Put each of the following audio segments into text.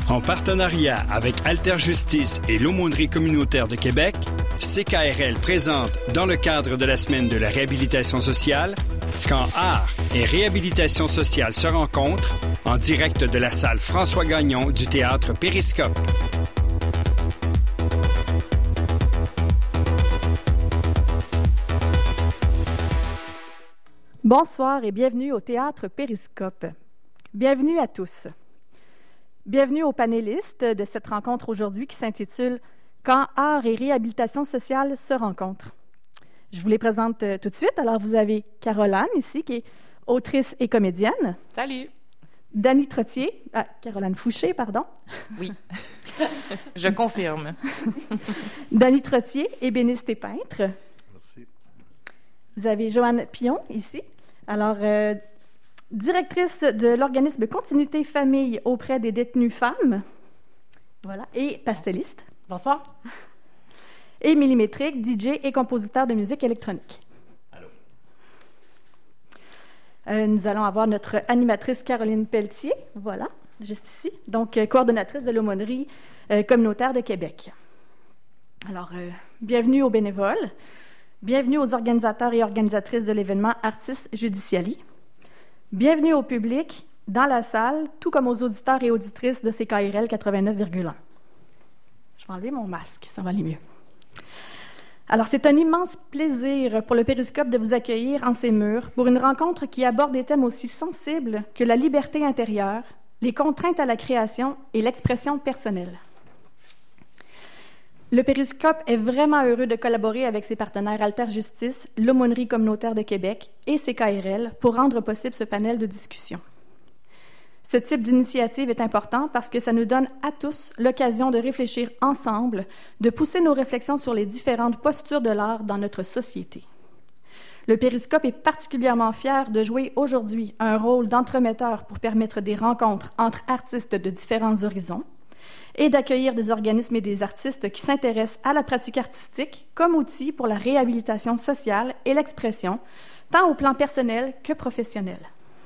En partenariat avec Alterjustice et l'Aumônerie communautaire de Québec, CKRL présente, dans le cadre de la Semaine de la réhabilitation sociale, Quand art et réhabilitation sociale se rencontrent, en direct de la salle François Gagnon du théâtre Périscope. Bonsoir et bienvenue au théâtre Périscope. Bienvenue à tous. Bienvenue aux panélistes de cette rencontre aujourd'hui qui s'intitule « Quand art et réhabilitation sociale se rencontrent ». Je vous les présente tout de suite. Alors, vous avez Caroline ici, qui est autrice et comédienne. Salut! Dany Trottier, Caroline Fouché, pardon. Oui, je confirme. Dany Trottier, ébéniste et peintre. Merci. Vous avez Joanne Pion ici. Alors, directrice de l'organisme Continuité Famille auprès des détenues femmes. Voilà. Et pastelliste. Bonsoir. Et millimétrique, DJ et compositeur de musique électronique. Allô. Nous allons avoir notre animatrice Caroline Pelletier, voilà, juste ici, donc coordonnatrice de l'Aumônerie communautaire de Québec. Alors, bienvenue aux bénévoles, bienvenue aux organisateurs et organisatrices de l'événement Artis Judiciali, bienvenue au public dans la salle, tout comme aux auditeurs et auditrices de CKRL 89,1. Je vais enlever mon masque, ça va aller mieux. Alors, c'est un immense plaisir pour le Périscope de vous accueillir en ces murs pour une rencontre qui aborde des thèmes aussi sensibles que la liberté intérieure, les contraintes à la création et l'expression personnelle. Le Périscope est vraiment heureux de collaborer avec ses partenaires Alterjustice, l'Aumônerie communautaire de Québec et CKRL pour rendre possible ce panel de discussion. Ce type d'initiative est important parce que ça nous donne à tous l'occasion de réfléchir ensemble, de pousser nos réflexions sur les différentes postures de l'art dans notre société. Le Périscope est particulièrement fier de jouer aujourd'hui un rôle d'entremetteur pour permettre des rencontres entre artistes de différents horizons et d'accueillir des organismes et des artistes qui s'intéressent à la pratique artistique comme outil pour la réhabilitation sociale et l'expression, tant au plan personnel que professionnel.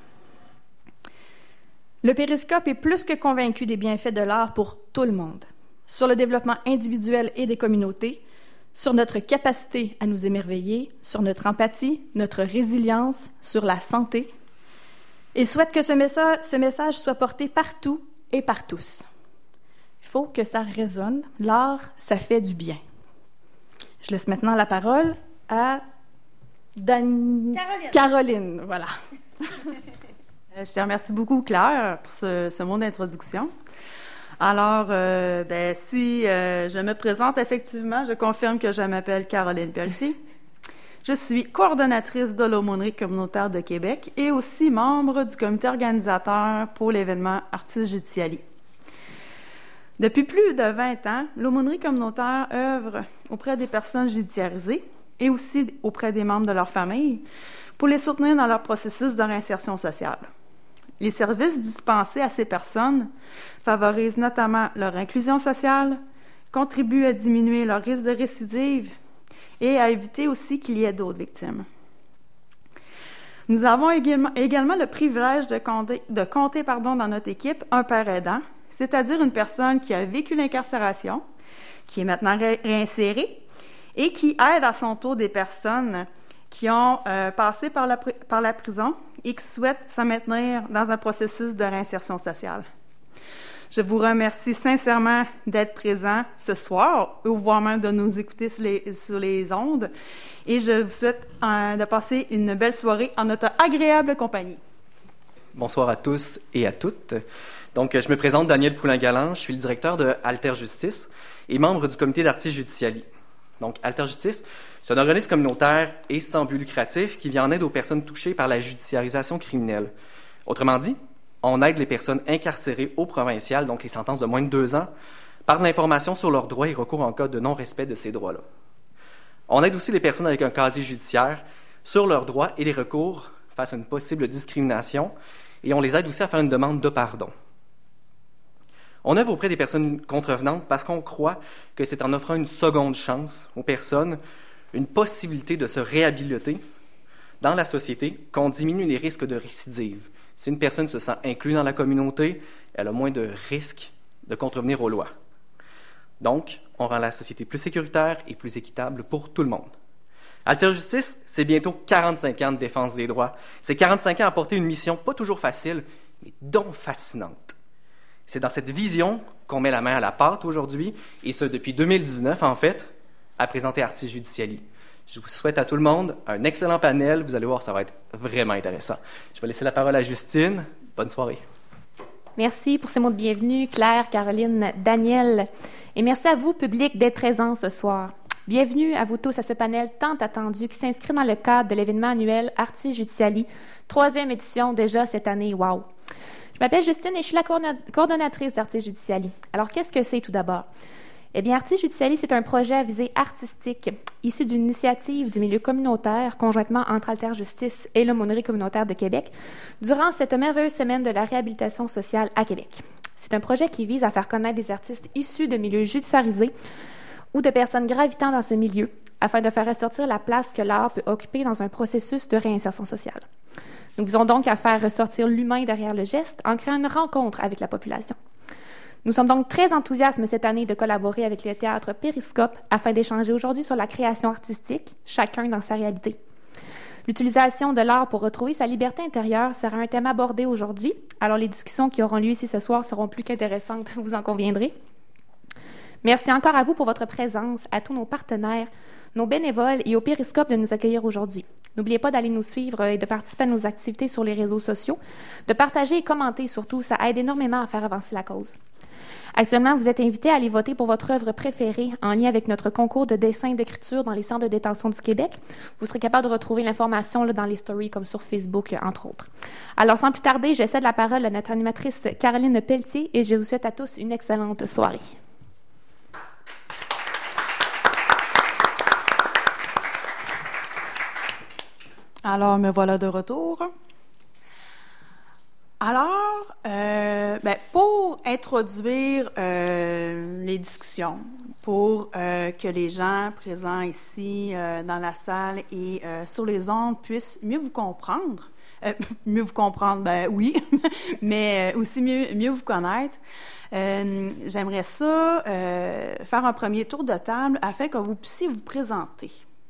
Le Périscope est plus que convaincu des bienfaits de l'art pour tout le monde, sur le développement individuel et des communautés, sur notre capacité à nous émerveiller, sur notre empathie, notre résilience, sur la santé, et souhaite que ce message soit porté partout et par tous. Il faut que ça résonne. L'art, ça fait du bien. Je laisse maintenant la parole à Caroline. Voilà. Je te remercie beaucoup, Claire, pour ce mot d'introduction. Alors, si je me présente effectivement, je confirme que je m'appelle Caroline Pelletier. Je suis coordonnatrice de l'Aumônerie communautaire de Québec et aussi membre du comité organisateur pour l'événement Artis Judiciali. Depuis plus de 20 ans, l'Aumônerie communautaire œuvre auprès des personnes judiciarisées et aussi auprès des membres de leur famille pour les soutenir dans leur processus de réinsertion sociale. Les services dispensés à ces personnes favorisent notamment leur inclusion sociale, contribuent à diminuer leur risque de récidive et à éviter aussi qu'il y ait d'autres victimes. Nous avons également le privilège de compter dans notre équipe un père aidant, c'est-à-dire une personne qui a vécu l'incarcération, qui est maintenant réinsérée et qui aide à son tour des personnes qui ont passé par la prison et qui souhaitent se maintenir dans un processus de réinsertion sociale. Je vous remercie sincèrement d'être présents ce soir, ou voire même de nous écouter sur les ondes, et je vous souhaite de passer une belle soirée en notre agréable compagnie. Bonsoir à tous et à toutes. Donc, je me présente Daniel Poulin-Galland, je suis le directeur de Alterjustice et membre du comité d'Artis Judiciali. Donc, Alterjustice, c'est un organisme communautaire et sans but lucratif qui vient en aide aux personnes touchées par la judiciarisation criminelle. Autrement dit, on aide les personnes incarcérées au provincial, donc les sentences de moins de 2 ans, par l'information sur leurs droits et recours en cas de non-respect de ces droits-là. On aide aussi les personnes avec un casier judiciaire sur leurs droits et les recours face à une possible discrimination, et on les aide aussi à faire une demande de pardon. On œuvre auprès des personnes contrevenantes parce qu'on croit que c'est en offrant une seconde chance aux personnes, une possibilité de se réhabiliter dans la société, qu'on diminue les risques de récidive. Si une personne se sent inclue dans la communauté, elle a moins de risques de contrevenir aux lois. Donc, on rend la société plus sécuritaire et plus équitable pour tout le monde. Alterjustice, c'est bientôt 45 ans de défense des droits. C'est 45 ans à porter une mission pas toujours facile, mais donc fascinante. C'est dans cette vision qu'on met la main à la pâte aujourd'hui, et ce depuis 2019 en fait, à présenter Artis Judiciali. Je vous souhaite à tout le monde un excellent panel. Vous allez voir, ça va être vraiment intéressant. Je vais laisser la parole à Justine. Bonne soirée. Merci pour ces mots de bienvenue, Claire, Caroline, Daniel. Et merci à vous, public, d'être présents ce soir. Bienvenue à vous tous à ce panel tant attendu qui s'inscrit dans le cadre de l'événement annuel Artis Judiciali, 3e édition déjà cette année. Wow! Je m'appelle Justine et je suis la coordonnatrice d'Artis Judiciali. Alors, qu'est-ce que c'est tout d'abord? Eh bien, Artis Judiciali, c'est un projet à visée artistique, issu d'une initiative du milieu communautaire, conjointement entre Alterjustice et l'Aumônerie communautaire de Québec, durant cette merveilleuse semaine de la réhabilitation sociale à Québec. C'est un projet qui vise à faire connaître des artistes issus de milieux judiciarisés ou de personnes gravitant dans ce milieu, afin de faire ressortir la place que l'art peut occuper dans un processus de réinsertion sociale. Nous visons donc à faire ressortir l'humain derrière le geste en créant une rencontre avec la population. Nous sommes donc très enthousiastes cette année de collaborer avec le théâtre Périscope afin d'échanger aujourd'hui sur la création artistique, chacun dans sa réalité. L'utilisation de l'art pour retrouver sa liberté intérieure sera un thème abordé aujourd'hui, alors les discussions qui auront lieu ici ce soir seront plus qu'intéressantes, vous en conviendrez. Merci encore à vous pour votre présence, à tous nos partenaires, nos bénévoles et au Périscope de nous accueillir aujourd'hui. N'oubliez pas d'aller nous suivre et de participer à nos activités sur les réseaux sociaux, de partager et commenter surtout, ça aide énormément à faire avancer la cause. Actuellement, vous êtes invités à aller voter pour votre œuvre préférée en lien avec notre concours de dessin et d'écriture dans les centres de détention du Québec. Vous serez capable de retrouver l'information dans les stories comme sur Facebook, entre autres. Alors, sans plus tarder, je cède la parole à notre animatrice Caroline Pelletier et je vous souhaite à tous une excellente soirée. Alors, me voilà de retour. Alors, pour introduire les discussions, pour que les gens présents ici dans la salle et sur les ondes puissent mieux vous comprendre, oui, mais aussi mieux vous connaître, j'aimerais ça faire un premier tour de table afin que vous puissiez vous présenter.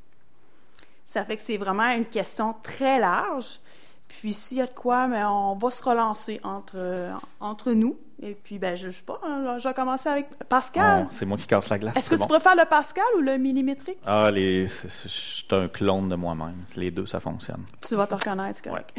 Ça fait que c'est vraiment une question très large. Puis s'il y a de quoi, mais on va se relancer entre nous. Et puis, je ne sais pas, je vais commencer avec Pascal. Oh, c'est moi qui casse la glace. Est-ce que tu préfères le Pascal ou le millimétrique? Ah, je suis un clone de moi-même. Les deux, ça fonctionne. Tu vas te reconnaître, c'est correct.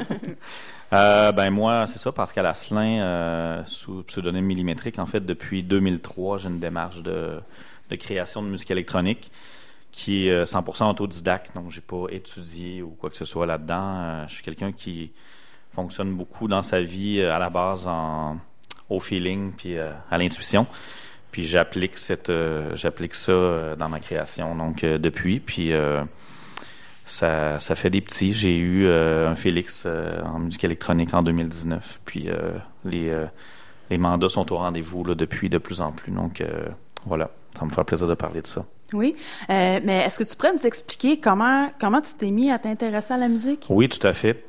Ouais. Moi, c'est ça, Pascal Asselin, sous pseudonyme millimétrique. En fait, depuis 2003, j'ai une démarche de création de musique électronique qui est 100% autodidacte, donc j'ai pas étudié ou quoi que ce soit là-dedans. Je suis quelqu'un qui fonctionne beaucoup dans sa vie à la base au feeling puis à l'intuition. Puis j'applique ça dans ma création. Donc depuis, puis ça fait des petits. J'ai eu un Félix en musique électronique en 2019. Puis les mandats sont au rendez-vous là, depuis de plus en plus. Donc voilà, ça me fait plaisir de parler de ça. Oui, mais est-ce que tu pourrais nous expliquer comment tu t'es mis à t'intéresser à la musique? Oui, tout à fait.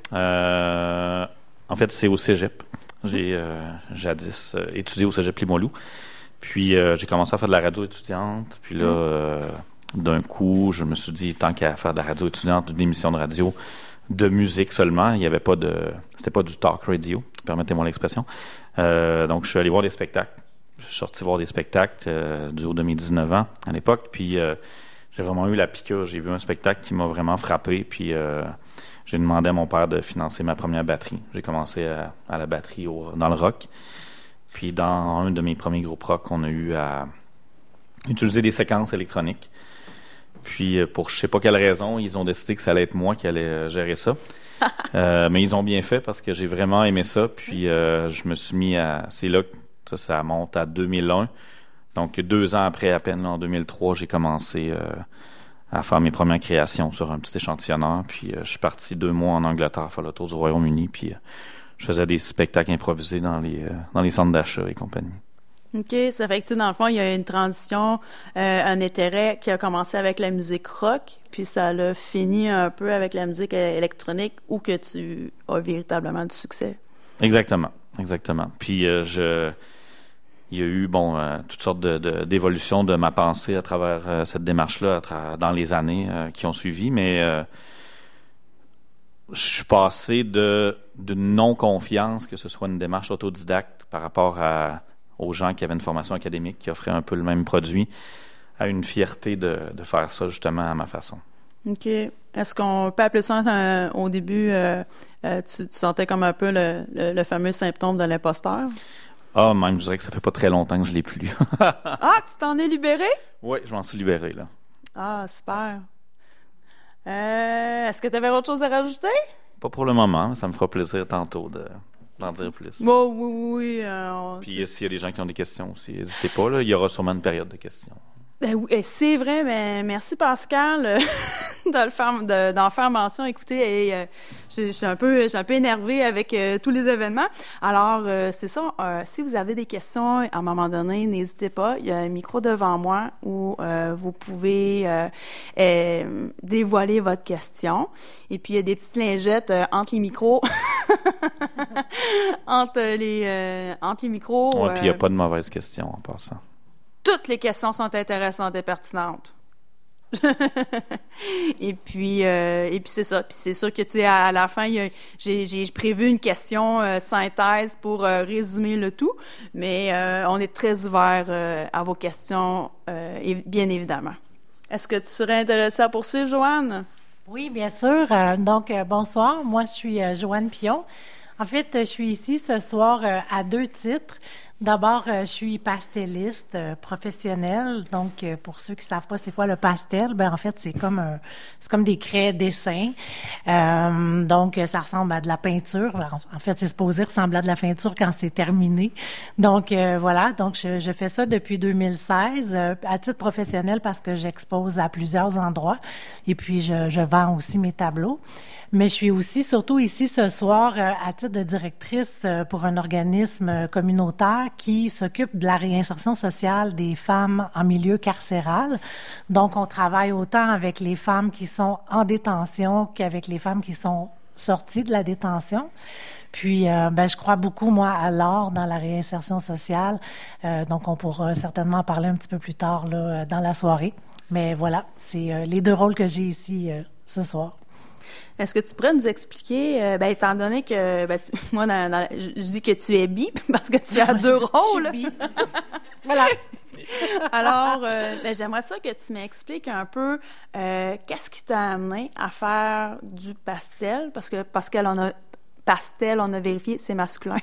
En fait, c'est au cégep. J'ai jadis étudié au cégep Limoilou. Puis, j'ai commencé à faire de la radio étudiante. Puis là, d'un coup, je me suis dit, tant qu'à faire de la radio étudiante, une émission de radio de musique seulement, il y avait pas c'était pas du talk radio, permettez-moi l'expression. Donc, je suis allé voir des spectacles. Je suis sorti voir des spectacles du haut de mes 19 ans à l'époque, puis j'ai vraiment eu la piqûre. J'ai vu un spectacle qui m'a vraiment frappé, puis j'ai demandé à mon père de financer ma première batterie. J'ai commencé à la batterie dans le rock, puis dans un de mes premiers groupes rock, on a eu à utiliser des séquences électroniques. Puis pour je sais pas quelle raison, ils ont décidé que ça allait être moi qui allais gérer ça. Mais ils ont bien fait parce que j'ai vraiment aimé ça, puis je me suis mis à... C'est là que ça monte à 2001. Donc, 2 ans après, à peine, là, en 2003, j'ai commencé à faire mes premières créations sur un petit échantillonneur. Puis, je suis parti 2 mois en Angleterre faire le tour du Royaume-Uni. Puis, je faisais des spectacles improvisés dans les centres d'achat et compagnie. OK. Ça fait que, dans le fond, il y a une transition, un intérêt qui a commencé avec la musique rock, puis ça l'a fini un peu avec la musique électronique où que tu as véritablement du succès. Exactement. Puis, il y a eu toutes sortes d'évolutions de ma pensée à travers cette démarche-là dans les années qui ont suivi, mais je suis passé d'une non-confiance, que ce soit une démarche autodidacte par rapport aux gens qui avaient une formation académique, qui offraient un peu le même produit, à une fierté de faire ça justement à ma façon. OK. Est-ce qu'on peut appeler ça au début, tu sentais comme un peu le fameux symptôme de l'imposteur? Ah, même, je dirais que ça fait pas très longtemps que je l'ai plus. Ah, tu t'en es libéré? Oui, je m'en suis libéré, là. Ah, super. Est-ce que tu avais autre chose à rajouter? Pas pour le moment, ça me fera plaisir tantôt d'en dire plus. Bon, oui. Puis s'il y a des gens qui ont des questions aussi, n'hésitez pas, là, il y aura sûrement une période de questions. Oui, c'est vrai, mais merci Pascal d'en faire mention. Écoutez, je suis un peu énervée avec tous les événements. Alors, c'est ça. Si vous avez des questions, à un moment donné, n'hésitez pas. Il y a un micro devant moi où vous pouvez dévoiler votre question. Et puis, il y a des petites lingettes entre les micros. entre les micros. Oui, puis il n'y a pas de mauvaises questions en passant. Toutes les questions sont intéressantes et pertinentes. et puis c'est ça. Puis c'est sûr que, tu sais, à la fin, j'ai prévu une question synthèse pour résumer le tout, mais on est très ouvert à vos questions, bien évidemment. Est-ce que tu serais intéressée à poursuivre, Joanne? Oui, bien sûr. Donc, bonsoir. Moi, je suis Joanne Pion. En fait, je suis ici ce soir à 2 titres. D'abord, je suis pastelliste professionnelle. Donc, pour ceux qui savent pas c'est quoi le pastel, en fait, c'est comme des craies dessins. Donc, ça ressemble à de la peinture. En fait, c'est supposé ressembler à de la peinture quand c'est terminé. Donc, voilà. Donc, je fais ça depuis 2016 à titre professionnel parce que j'expose à plusieurs endroits. Et puis, je vends aussi mes tableaux. Mais je suis aussi, surtout ici ce soir, à titre de directrice pour un organisme communautaire qui s'occupe de la réinsertion sociale des femmes en milieu carcéral. Donc, on travaille autant avec les femmes qui sont en détention qu'avec les femmes qui sont sorties de la détention. Puis, je crois beaucoup, moi, à l'art dans la réinsertion sociale. Donc, on pourra certainement en parler un petit peu plus tard là, dans la soirée. Mais voilà, c'est les 2 rôles que j'ai ici ce soir. Est-ce que tu pourrais nous expliquer, étant donné que moi, je dis que tu es bi parce que tu as 2 rôles. Je suis bi. Voilà. Alors, j'aimerais ça que tu m'expliques un peu qu'est-ce qui t'a amené à faire du pastel, parce qu'elle en a pastel, on a vérifié, c'est masculin.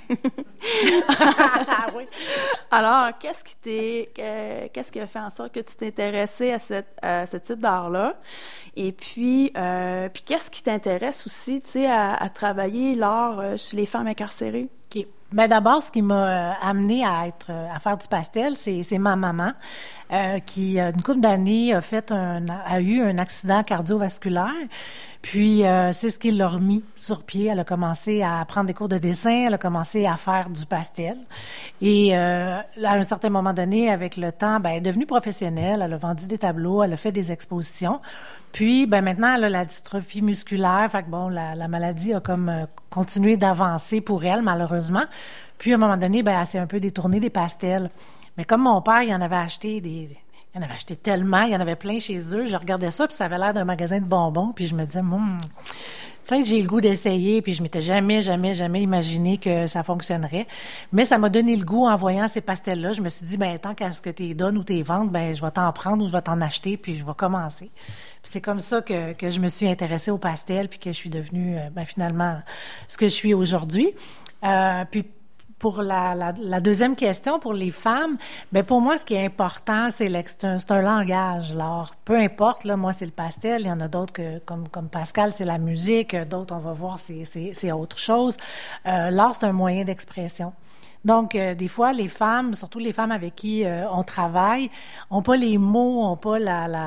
Oui. Alors, qu'est-ce qui a fait en sorte que tu t'es intéressée à ce type d'art-là? Et puis qu'est-ce qui t'intéresse aussi, tu sais, à travailler l'art chez les femmes incarcérées? OK. D'abord, ce qui m'a amenée à faire du pastel, c'est ma maman qui, une couple d'années, a eu un accident cardiovasculaire. Puis, c'est ce qui l'a remis sur pied. Elle a commencé à prendre des cours de dessin, elle a commencé à faire du pastel. Et à un certain moment donné, avec le temps, elle est devenue professionnelle, elle a vendu des tableaux, elle a fait des expositions. Puis, maintenant, elle a la dystrophie musculaire. Fait que la maladie a comme continué d'avancer pour elle, malheureusement. Puis, à un moment donné, elle s'est un peu détournée des pastels. Mais comme mon père, il en avait acheté tellement, il y en avait plein chez eux. Je regardais ça, puis ça avait l'air d'un magasin de bonbons. Puis je me disais, tu sais, j'ai le goût d'essayer. Puis je m'étais jamais imaginé que ça fonctionnerait. Mais ça m'a donné le goût en voyant ces pastels-là. Je me suis dit, tant qu'à ce que tu les donnes ou tu les vendes, je vais t'en prendre ou je vais t'en acheter, puis je vais commencer. Puis c'est comme ça que je me suis intéressée au pastel, puis que je suis devenue, finalement, ce que je suis aujourd'hui. Puis pour la deuxième question, pour les femmes, pour moi, ce qui est important, c'est un langage. Alors, peu importe, là, moi, c'est le pastel. Il y en a d'autres comme Pascal, c'est la musique. D'autres, on va voir, c'est autre chose. L'art, c'est un moyen d'expression. Donc, des fois, les femmes, surtout les femmes avec qui on travaille, n'ont pas les mots, n'ont pas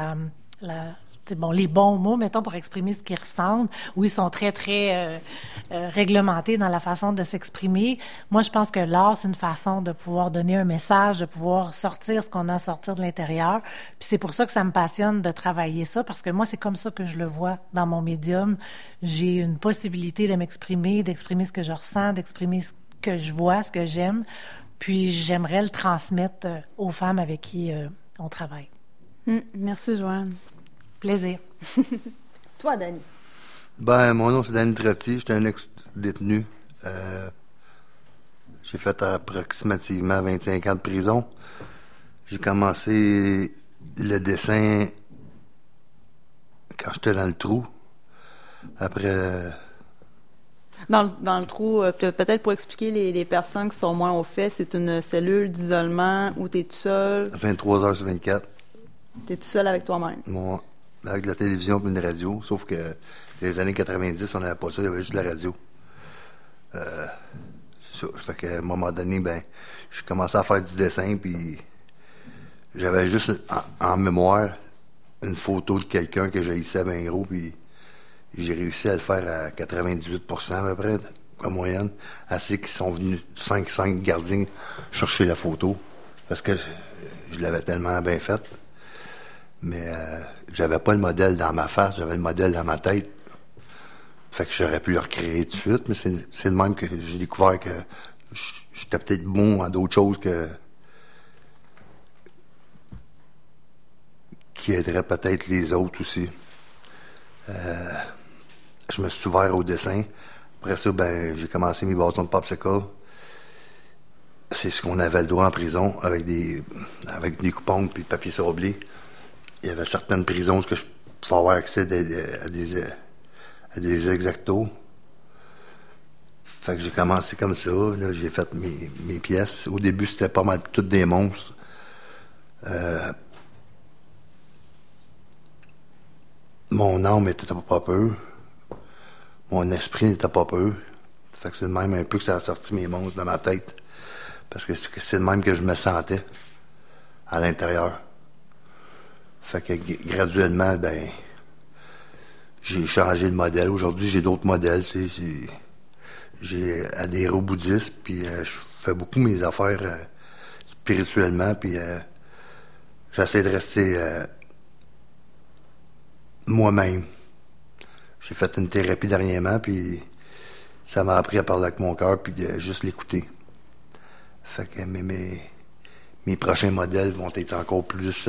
les bons mots, mettons, pour exprimer ce qu'ils ressentent, ou ils sont très, très réglementés dans la façon de s'exprimer. Moi, je pense que l'art, c'est une façon de pouvoir donner un message, de pouvoir sortir ce qu'on a à sortir de l'intérieur. Puis c'est pour ça que ça me passionne de travailler ça, parce que moi, c'est comme ça que je le vois dans mon médium. J'ai une possibilité de m'exprimer, d'exprimer ce que je ressens, d'exprimer ce que je vois, ce que j'aime. Puis j'aimerais le transmettre aux femmes avec qui on travaille. Merci, Joanne. Plaisir. Toi, Dany. Mon nom, c'est Dany Trottier. J'étais un ex-détenu. J'ai fait approximativement 25 ans de prison. J'ai commencé le dessin quand j'étais dans le trou. Après... Dans le trou, peut-être pour expliquer les personnes qui sont moins au fait, c'est une cellule d'isolement où tu es tout seul. 23 heures sur 24. Tu es tout seul avec toi-même. Moi, avec la télévision et une radio. Sauf que dans les années 90, on n'avait pas ça, il y avait juste la radio. C'est ça. Fait qu'à un moment donné, j'ai commencé à faire du dessin, puis j'avais juste en mémoire une photo de quelqu'un que j'haïssais bien gros, puis j'ai réussi à le faire à 98% à peu près, en moyenne. Assez qu'ils sont venus 5 gardiens chercher la photo, parce que je l'avais tellement bien faite. Mais j'avais pas le modèle dans ma face, j'avais le modèle dans ma tête. Fait que j'aurais pu le recréer tout de suite, mais c'est de même que j'ai découvert que j'étais peut-être bon à d'autres choses qui aideraient peut-être les autres aussi. Je me suis ouvert au dessin. Après ça, j'ai commencé mes bâtons de popsicle. C'est ce qu'on avait le droit en prison, avec des coupons puis papier sablé. Il y avait certaines prisons où je pouvais avoir accès à des exactos. Fait que j'ai commencé comme ça. Là, j'ai fait mes pièces. Au début, c'était pas mal toutes des monstres. Mon âme était pas peu. Mon esprit n'était pas peu. Fait que c'est de même un peu que ça a sorti mes monstres de ma tête. Parce que c'est de même que je me sentais à l'intérieur. Fait que graduellement, j'ai changé le modèle. Aujourd'hui, j'ai d'autres modèles, tu sais. J'ai adhéré au bouddhisme, puis je fais beaucoup mes affaires spirituellement, puis j'essaie de rester moi-même. J'ai fait une thérapie dernièrement, puis ça m'a appris à parler avec mon cœur, puis de juste l'écouter. Fait que mes prochains modèles vont être encore plus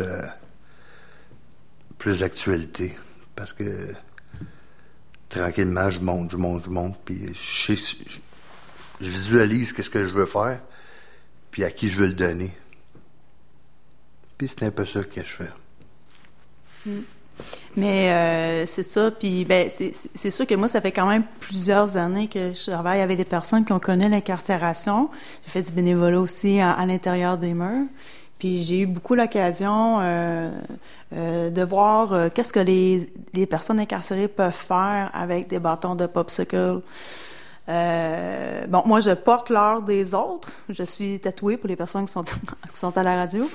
d'actualité, parce que tranquillement, je monte, puis je visualise ce que je veux faire, puis à qui je veux le donner. Puis c'est un peu ça que je fais. Mais c'est ça, puis c'est sûr que moi, ça fait quand même plusieurs années que je travaille avec des personnes qui ont connu l'incarcération. J'ai fait du bénévolat aussi à l'intérieur des murs. Puis j'ai eu beaucoup l'occasion de voir qu'est-ce que les personnes incarcérées peuvent faire avec des bâtons de popsicle. Moi, je porte l'heure des autres. Je suis tatouée pour les personnes qui sont à la radio.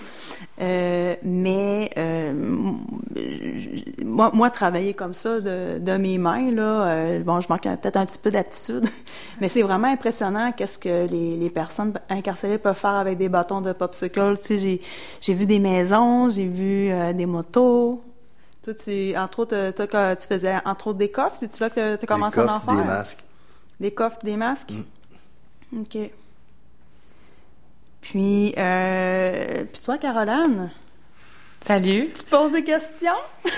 Moi, travailler comme ça de mes mains, là, je manque peut-être un petit peu d'aptitude, mais c'est vraiment impressionnant qu'est-ce que les personnes incarcérées peuvent faire avec des bâtons de popsicle. Tu sais, j'ai vu des maisons, j'ai vu des motos. Toi, entre autres, tu faisais entre autres des coffres. C'est-tu là que tu as commencé à en faire? Des masques. Des coffres, des masques? OK. Puis toi, Caroline? Salut. Tu poses des questions?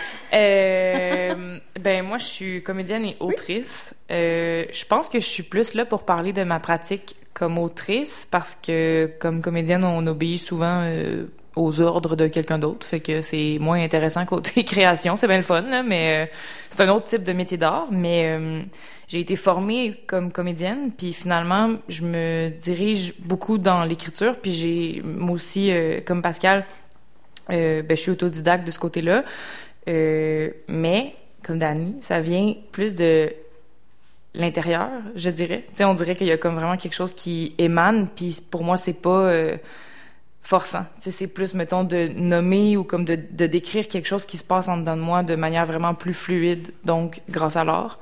Moi, je suis comédienne et autrice. Oui. Je pense que je suis plus là pour parler de ma pratique comme autrice, parce que comme comédienne, on obéit souvent aux ordres de quelqu'un d'autre, fait que c'est moins intéressant côté création. C'est bien le fun, là, mais c'est un autre type de métier d'art. Mais j'ai été formée comme comédienne, puis finalement, je me dirige beaucoup dans l'écriture, puis moi aussi, comme Pascal, je suis autodidacte de ce côté-là. Mais, comme Dany, ça vient plus de l'intérieur, je dirais. Tu sais, on dirait qu'il y a comme vraiment quelque chose qui émane, puis pour moi, c'est pas forçant. Tu sais, c'est plus, mettons, de nommer ou comme de décrire quelque chose qui se passe en dedans de moi de manière vraiment plus fluide, donc grâce à l'art.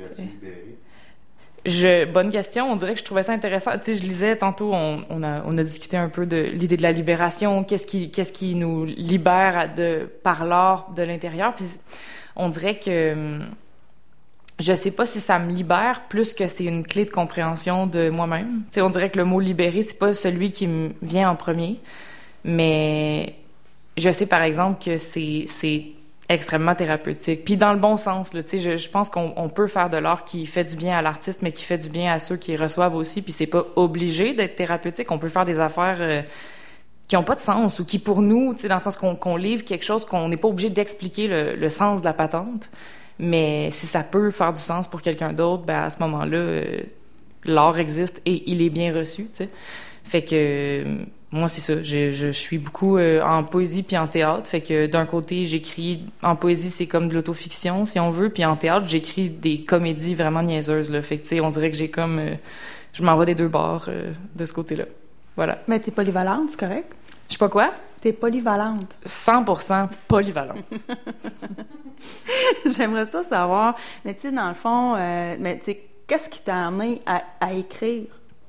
Bonne question. On dirait que je trouvais ça intéressant. Tu sais, je lisais tantôt, on a discuté un peu de l'idée de la libération, qu'est-ce qui nous libère par l'art de l'intérieur. Puis on dirait que je sais pas si ça me libère plus que c'est une clé de compréhension de moi-même. Tu sais, on dirait que le mot libérer, c'est pas celui qui me vient en premier, mais je sais par exemple que c'est extrêmement thérapeutique. Puis dans le bon sens, là, tu sais, je pense qu'on peut faire de l'art qui fait du bien à l'artiste, mais qui fait du bien à ceux qui reçoivent aussi. Puis c'est pas obligé d'être thérapeutique. On peut faire des affaires qui ont pas de sens ou qui pour nous, tu sais, dans le sens qu'on livre quelque chose qu'on n'est pas obligé d'expliquer le sens de la patente. Mais si ça peut faire du sens pour quelqu'un d'autre, ben à ce moment-là, l'art existe et il est bien reçu, tu sais. Fait que moi, c'est ça. Je suis beaucoup en poésie puis en théâtre. Fait que d'un côté, j'écris... En poésie, c'est comme de l'autofiction, si on veut. Puis en théâtre, j'écris des comédies vraiment niaiseuses, là. Fait que, tu sais, on dirait que j'ai comme... je m'en vais des deux bords de ce côté-là. Voilà. Mais t'es polyvalente, c'est correct? Je sais pas quoi? T'es polyvalente. 100% polyvalente. J'aimerais ça savoir. Mais tu sais, dans le fond, mais tu sais, qu'est-ce qui t'a amené à écrire?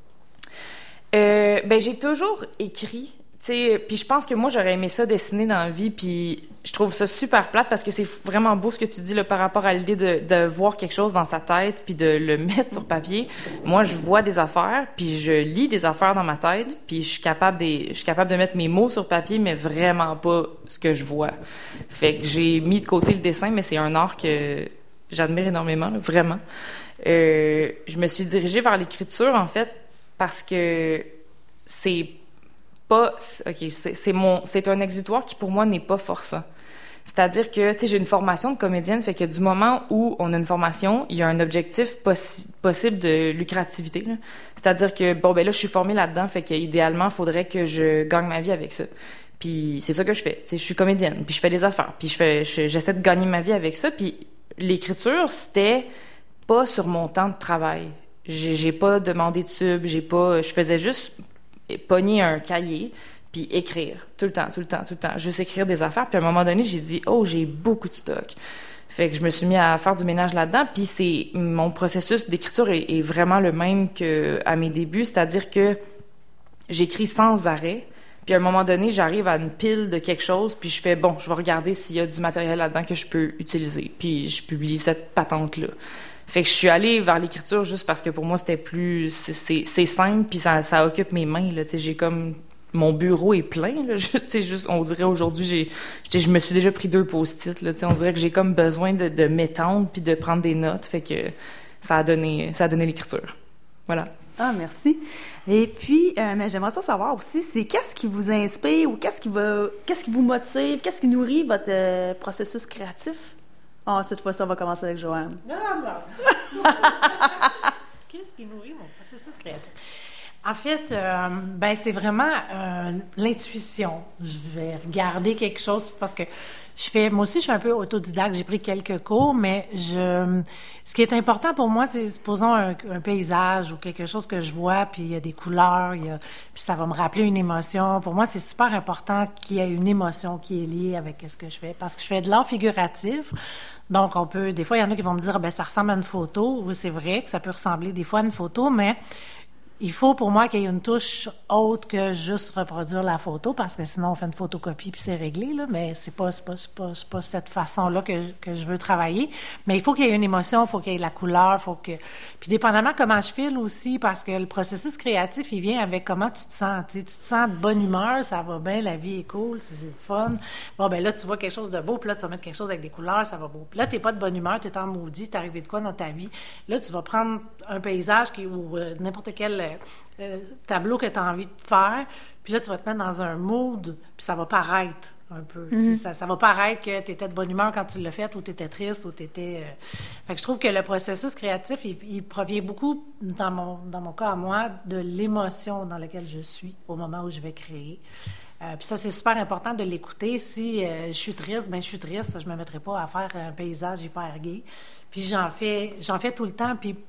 Ben j'ai toujours écrit, tu sais, puis je pense que moi j'aurais aimé ça dessiner dans la vie, puis je trouve ça super plate parce que c'est vraiment beau ce que tu dis là par rapport à l'idée de voir quelque chose dans sa tête puis de le mettre sur papier. Moi je vois des affaires, puis je lis des affaires dans ma tête, puis je suis capable de mettre mes mots sur papier, mais vraiment pas ce que je vois. Fait que j'ai mis de côté le dessin, mais c'est un art que j'admire énormément, là, vraiment. Je me suis dirigée vers l'écriture en fait parce que c'est un exutoire qui pour moi n'est pas forçant. C'est-à-dire que, tu sais, j'ai une formation de comédienne, fait que du moment où on a une formation, il y a un objectif possible de lucrativité, là. C'est-à-dire que, bon, ben là, je suis formée là-dedans, fait que idéalement, il faudrait que je gagne ma vie avec ça. Puis c'est ça que je fais. Tu sais, je suis comédienne, puis je fais des affaires, puis j'essaie de gagner ma vie avec ça, puis l'écriture, c'était pas sur mon temps de travail. J'ai pas demandé de sub, je faisais juste pogner un cahier puis écrire tout le temps, juste écrire des affaires. Puis à un moment donné, j'ai dit j'ai beaucoup de stock. Fait que je me suis mis à faire du ménage là-dedans. Puis mon processus d'écriture est vraiment le même que à mes débuts, c'est-à-dire que j'écris sans arrêt. Puis à un moment donné, j'arrive à une pile de quelque chose, puis je fais je vais regarder s'il y a du matériel là-dedans que je peux utiliser. Puis je publie cette patente-là. Fait que je suis allée vers l'écriture juste parce que pour moi, c'était plus... C'est simple, puis ça occupe mes mains, là. Tu sais, j'ai comme... Mon bureau est plein, là. Tu sais, juste, on dirait aujourd'hui, je me suis déjà pris 2 post-it, là. Tu sais, on dirait que j'ai comme besoin de m'étendre puis de prendre des notes. Fait que ça a donné l'écriture. Voilà. Ah, merci. Et puis, mais j'aimerais ça savoir aussi, c'est qu'est-ce qui vous inspire ou qu'est-ce qui vous motive, qu'est-ce qui nourrit votre processus créatif? Cette fois-ci, on va commencer avec Joanne. Non. Qu'est-ce qui nourrit mon processus créatif? En fait, c'est vraiment l'intuition. Je vais regarder quelque chose parce que moi aussi, je suis un peu autodidacte. J'ai pris quelques cours, mais ce qui est important pour moi, c'est, supposons, un paysage ou quelque chose que je vois, puis il y a des couleurs, puis ça va me rappeler une émotion. Pour moi, c'est super important qu'il y ait une émotion qui est liée avec ce que je fais, parce que je fais de l'art figuratif. Donc, des fois, il y en a qui vont me dire, ça ressemble à une photo. Oui, c'est vrai que ça peut ressembler des fois à une photo, mais il faut pour moi qu'il y ait une touche autre que juste reproduire la photo, parce que sinon on fait une photocopie puis c'est réglé, là, mais c'est pas cette façon-là que je veux travailler. Mais il faut qu'il y ait une émotion, il faut qu'il y ait de la couleur, puis dépendamment comment je file aussi, parce que le processus créatif, il vient avec comment tu te sens. Tu te sens de bonne humeur, ça va bien, la vie est cool, c'est le fun. Bon, là, tu vois quelque chose de beau, puis là, tu vas mettre quelque chose avec des couleurs, ça va beau. Puis là, t'es pas de bonne humeur, t'es en maudit, t'es arrivé de quoi dans ta vie. Là, tu vas prendre un paysage ou n'importe quel tableau que tu as envie de faire, puis là, tu vas te mettre dans un mood, puis ça va paraître un peu. Mm-hmm. Ça va paraître que tu étais de bonne humeur quand tu l'as fait, ou tu étais triste, ou tu étais... Fait que je trouve que le processus créatif, il provient beaucoup, dans mon cas à moi, de l'émotion dans laquelle je suis au moment où je vais créer. Puis ça, c'est super important de l'écouter. Si je suis triste, je suis triste, je me mettrai pas à faire un paysage hyper gai. Puis j'en fais tout le temps, puis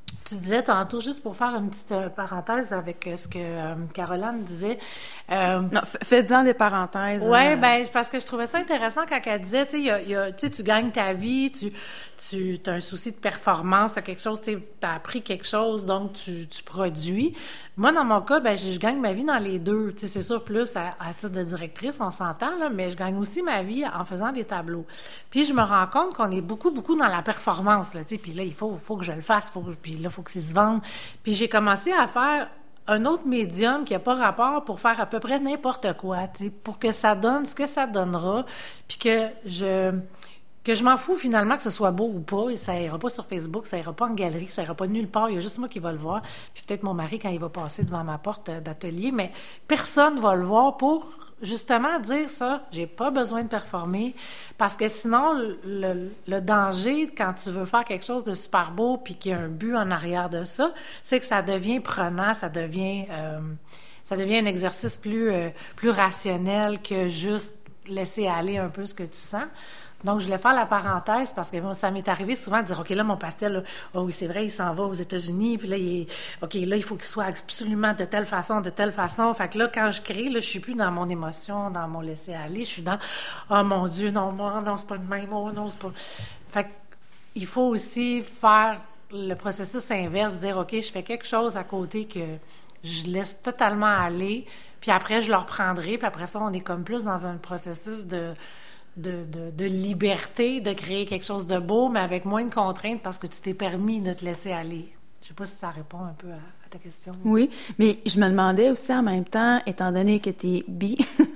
Tu disais tantôt, juste pour faire une petite parenthèse avec ce que Caroline disait. Non, faites-en des parenthèses. Oui, ben parce que je trouvais ça intéressant quand elle disait, tu sais, tu gagnes ta vie, tu as un souci de performance, tu as quelque chose, tu as appris quelque chose, donc tu produis. Moi, dans mon cas, ben je gagne ma vie dans les deux. Tu sais, c'est sûr, plus à titre de directrice, on s'entend, là, mais je gagne aussi ma vie en faisant des tableaux. Puis je me rends compte qu'on est beaucoup, beaucoup dans la performance, là, tu sais, puis là, il faut que je le fasse, puis là, il faut que ça se vende. Puis j'ai commencé à faire un autre médium qui n'a pas rapport pour faire à peu près n'importe quoi, tu sais, pour que ça donne ce que ça donnera, puis que je m'en fous finalement que ce soit beau ou pas, ça ira pas sur Facebook, ça ira pas en galerie, ça ira pas nulle part, il y a juste moi qui va le voir, puis peut-être mon mari quand il va passer devant ma porte d'atelier, mais personne va le voir pour justement dire ça, j'ai pas besoin de performer, parce que sinon, le danger quand tu veux faire quelque chose de super beau puis qu'il y a un but en arrière de ça, c'est que ça devient prenant, ça devient un exercice plus rationnel que juste laisser aller un peu ce que tu sens. Donc, je voulais faire la parenthèse parce que ça m'est arrivé souvent de dire, OK, là, mon pastel, là, oh oui, c'est vrai, il s'en va aux États-Unis, puis là, il faut qu'il soit absolument de telle façon. Fait que là, quand je crée, là, je suis plus dans mon émotion, dans mon laisser-aller, je suis dans, oh mon Dieu, non, c'est pas le même, oh non, c'est pas... Fait qu'il faut aussi faire le processus inverse, dire, OK, je fais quelque chose à côté que je laisse totalement aller, puis après, je le reprendrai, puis après ça, on est comme plus dans un processus de liberté, de créer quelque chose de beau, mais avec moins de contraintes parce que tu t'es permis de te laisser aller. Je sais pas si ça répond un peu à ta question. Oui, mais je me demandais aussi en même temps, étant donné que tu es bi,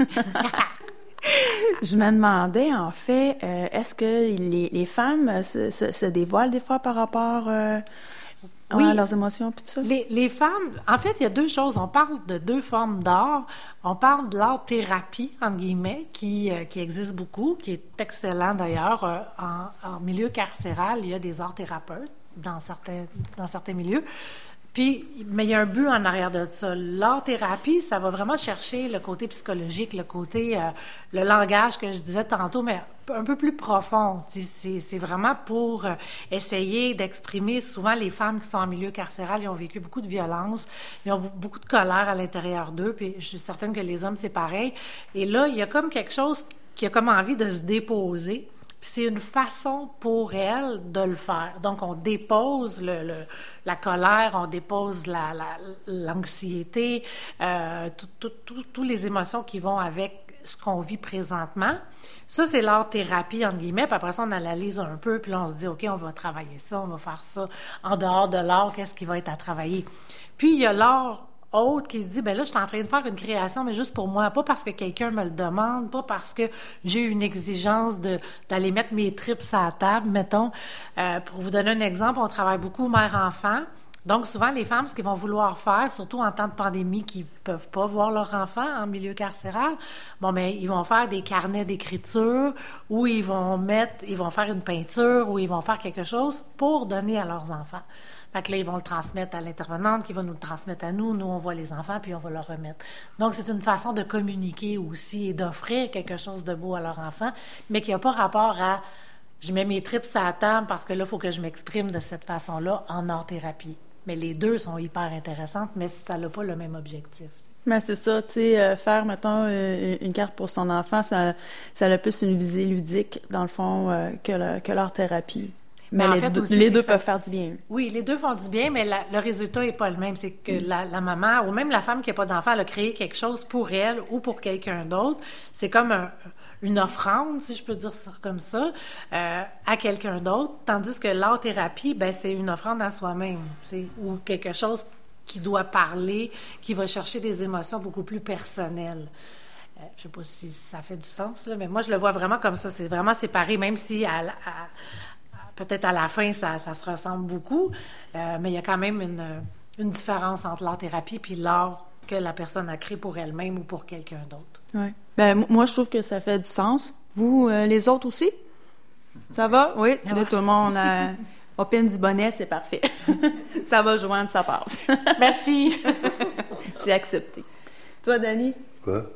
je me demandais en fait, est-ce que les femmes se dévoilent des fois par rapport oui, leurs émotions puis tout ça? Les femmes, en fait, il y a deux choses. On parle de deux formes d'art. On parle de l'art-thérapie, entre guillemets, qui existe beaucoup, qui est excellent d'ailleurs. En milieu carcéral, il y a des art-thérapeutes dans certains milieux. Mais il y a un but en arrière de ça. L'art-thérapie, ça va vraiment chercher le côté psychologique, le côté, le langage que je disais tantôt, mais un peu plus profond. C'est vraiment pour essayer d'exprimer. Souvent, les femmes qui sont en milieu carcéral, ils ont vécu beaucoup de violence, ils ont beaucoup de colère à l'intérieur d'eux, puis je suis certaine que les hommes, c'est pareil. Et là, il y a comme quelque chose qui a comme envie de se déposer. C'est une façon pour elle de le faire. Donc, on dépose la colère, on dépose l'anxiété, toutes les émotions qui vont avec ce qu'on vit présentement. Ça, c'est l'art-thérapie, entre guillemets. Puis après ça, on analyse un peu, puis là, on se dit, OK, on va travailler ça, on va faire ça. En dehors de l'art, qu'est-ce qui va être à travailler? Puis, il y a l'art autre qui se dit, ben là, je suis en train de faire une création, mais juste pour moi, pas parce que quelqu'un me le demande, pas parce que j'ai une exigence d'aller mettre mes tripes à la table, mettons. Pour vous donner un exemple, on travaille beaucoup mère-enfant. Donc, souvent, les femmes, ce qu'ils vont vouloir faire, surtout en temps de pandémie, qui peuvent pas voir leur enfant en milieu carcéral, ils vont faire des carnets d'écriture ou ils vont faire une peinture ou ils vont faire quelque chose pour donner à leurs enfants. Fait que là, ils vont le transmettre à l'intervenante, qui va nous le transmettre à nous. Nous, on voit les enfants, puis on va leur remettre. Donc, c'est une façon de communiquer aussi et d'offrir quelque chose de beau à leur enfant, mais qui n'a pas rapport à « je mets mes tripes à la table parce que là, il faut que je m'exprime de cette façon-là en art-thérapie ». Mais les deux sont hyper intéressantes, mais ça n'a pas le même objectif. Mais c'est ça, tu sais, faire, mettons, une carte pour son enfant, ça a plus une visée ludique, dans le fond, que l'art-thérapie. Mais les deux peuvent faire du bien. Oui, les deux font du bien, mais le résultat n'est pas le même. C'est que la maman, ou même la femme qui n'a pas d'enfant, elle a créé quelque chose pour elle ou pour quelqu'un d'autre. C'est comme une offrande, si je peux dire ça comme ça, à quelqu'un d'autre. Tandis que l'art-thérapie, c'est une offrande à soi-même. Ou quelque chose qui doit parler, qui va chercher des émotions beaucoup plus personnelles. Je ne sais pas si ça fait du sens, là, mais moi, je le vois vraiment comme ça. C'est vraiment séparé, même si peut-être à la fin, ça se ressemble beaucoup, mais il y a quand même une différence entre l'art-thérapie et l'art que la personne a créé pour elle-même ou pour quelqu'un d'autre. Oui. Moi, je trouve que ça fait du sens. Vous, les autres aussi? Ça va? Oui. Là, tout le monde opine du bonnet, c'est parfait. Ça va, Joanne, ça passe. Merci. C'est accepté. Toi, Dani? Quoi?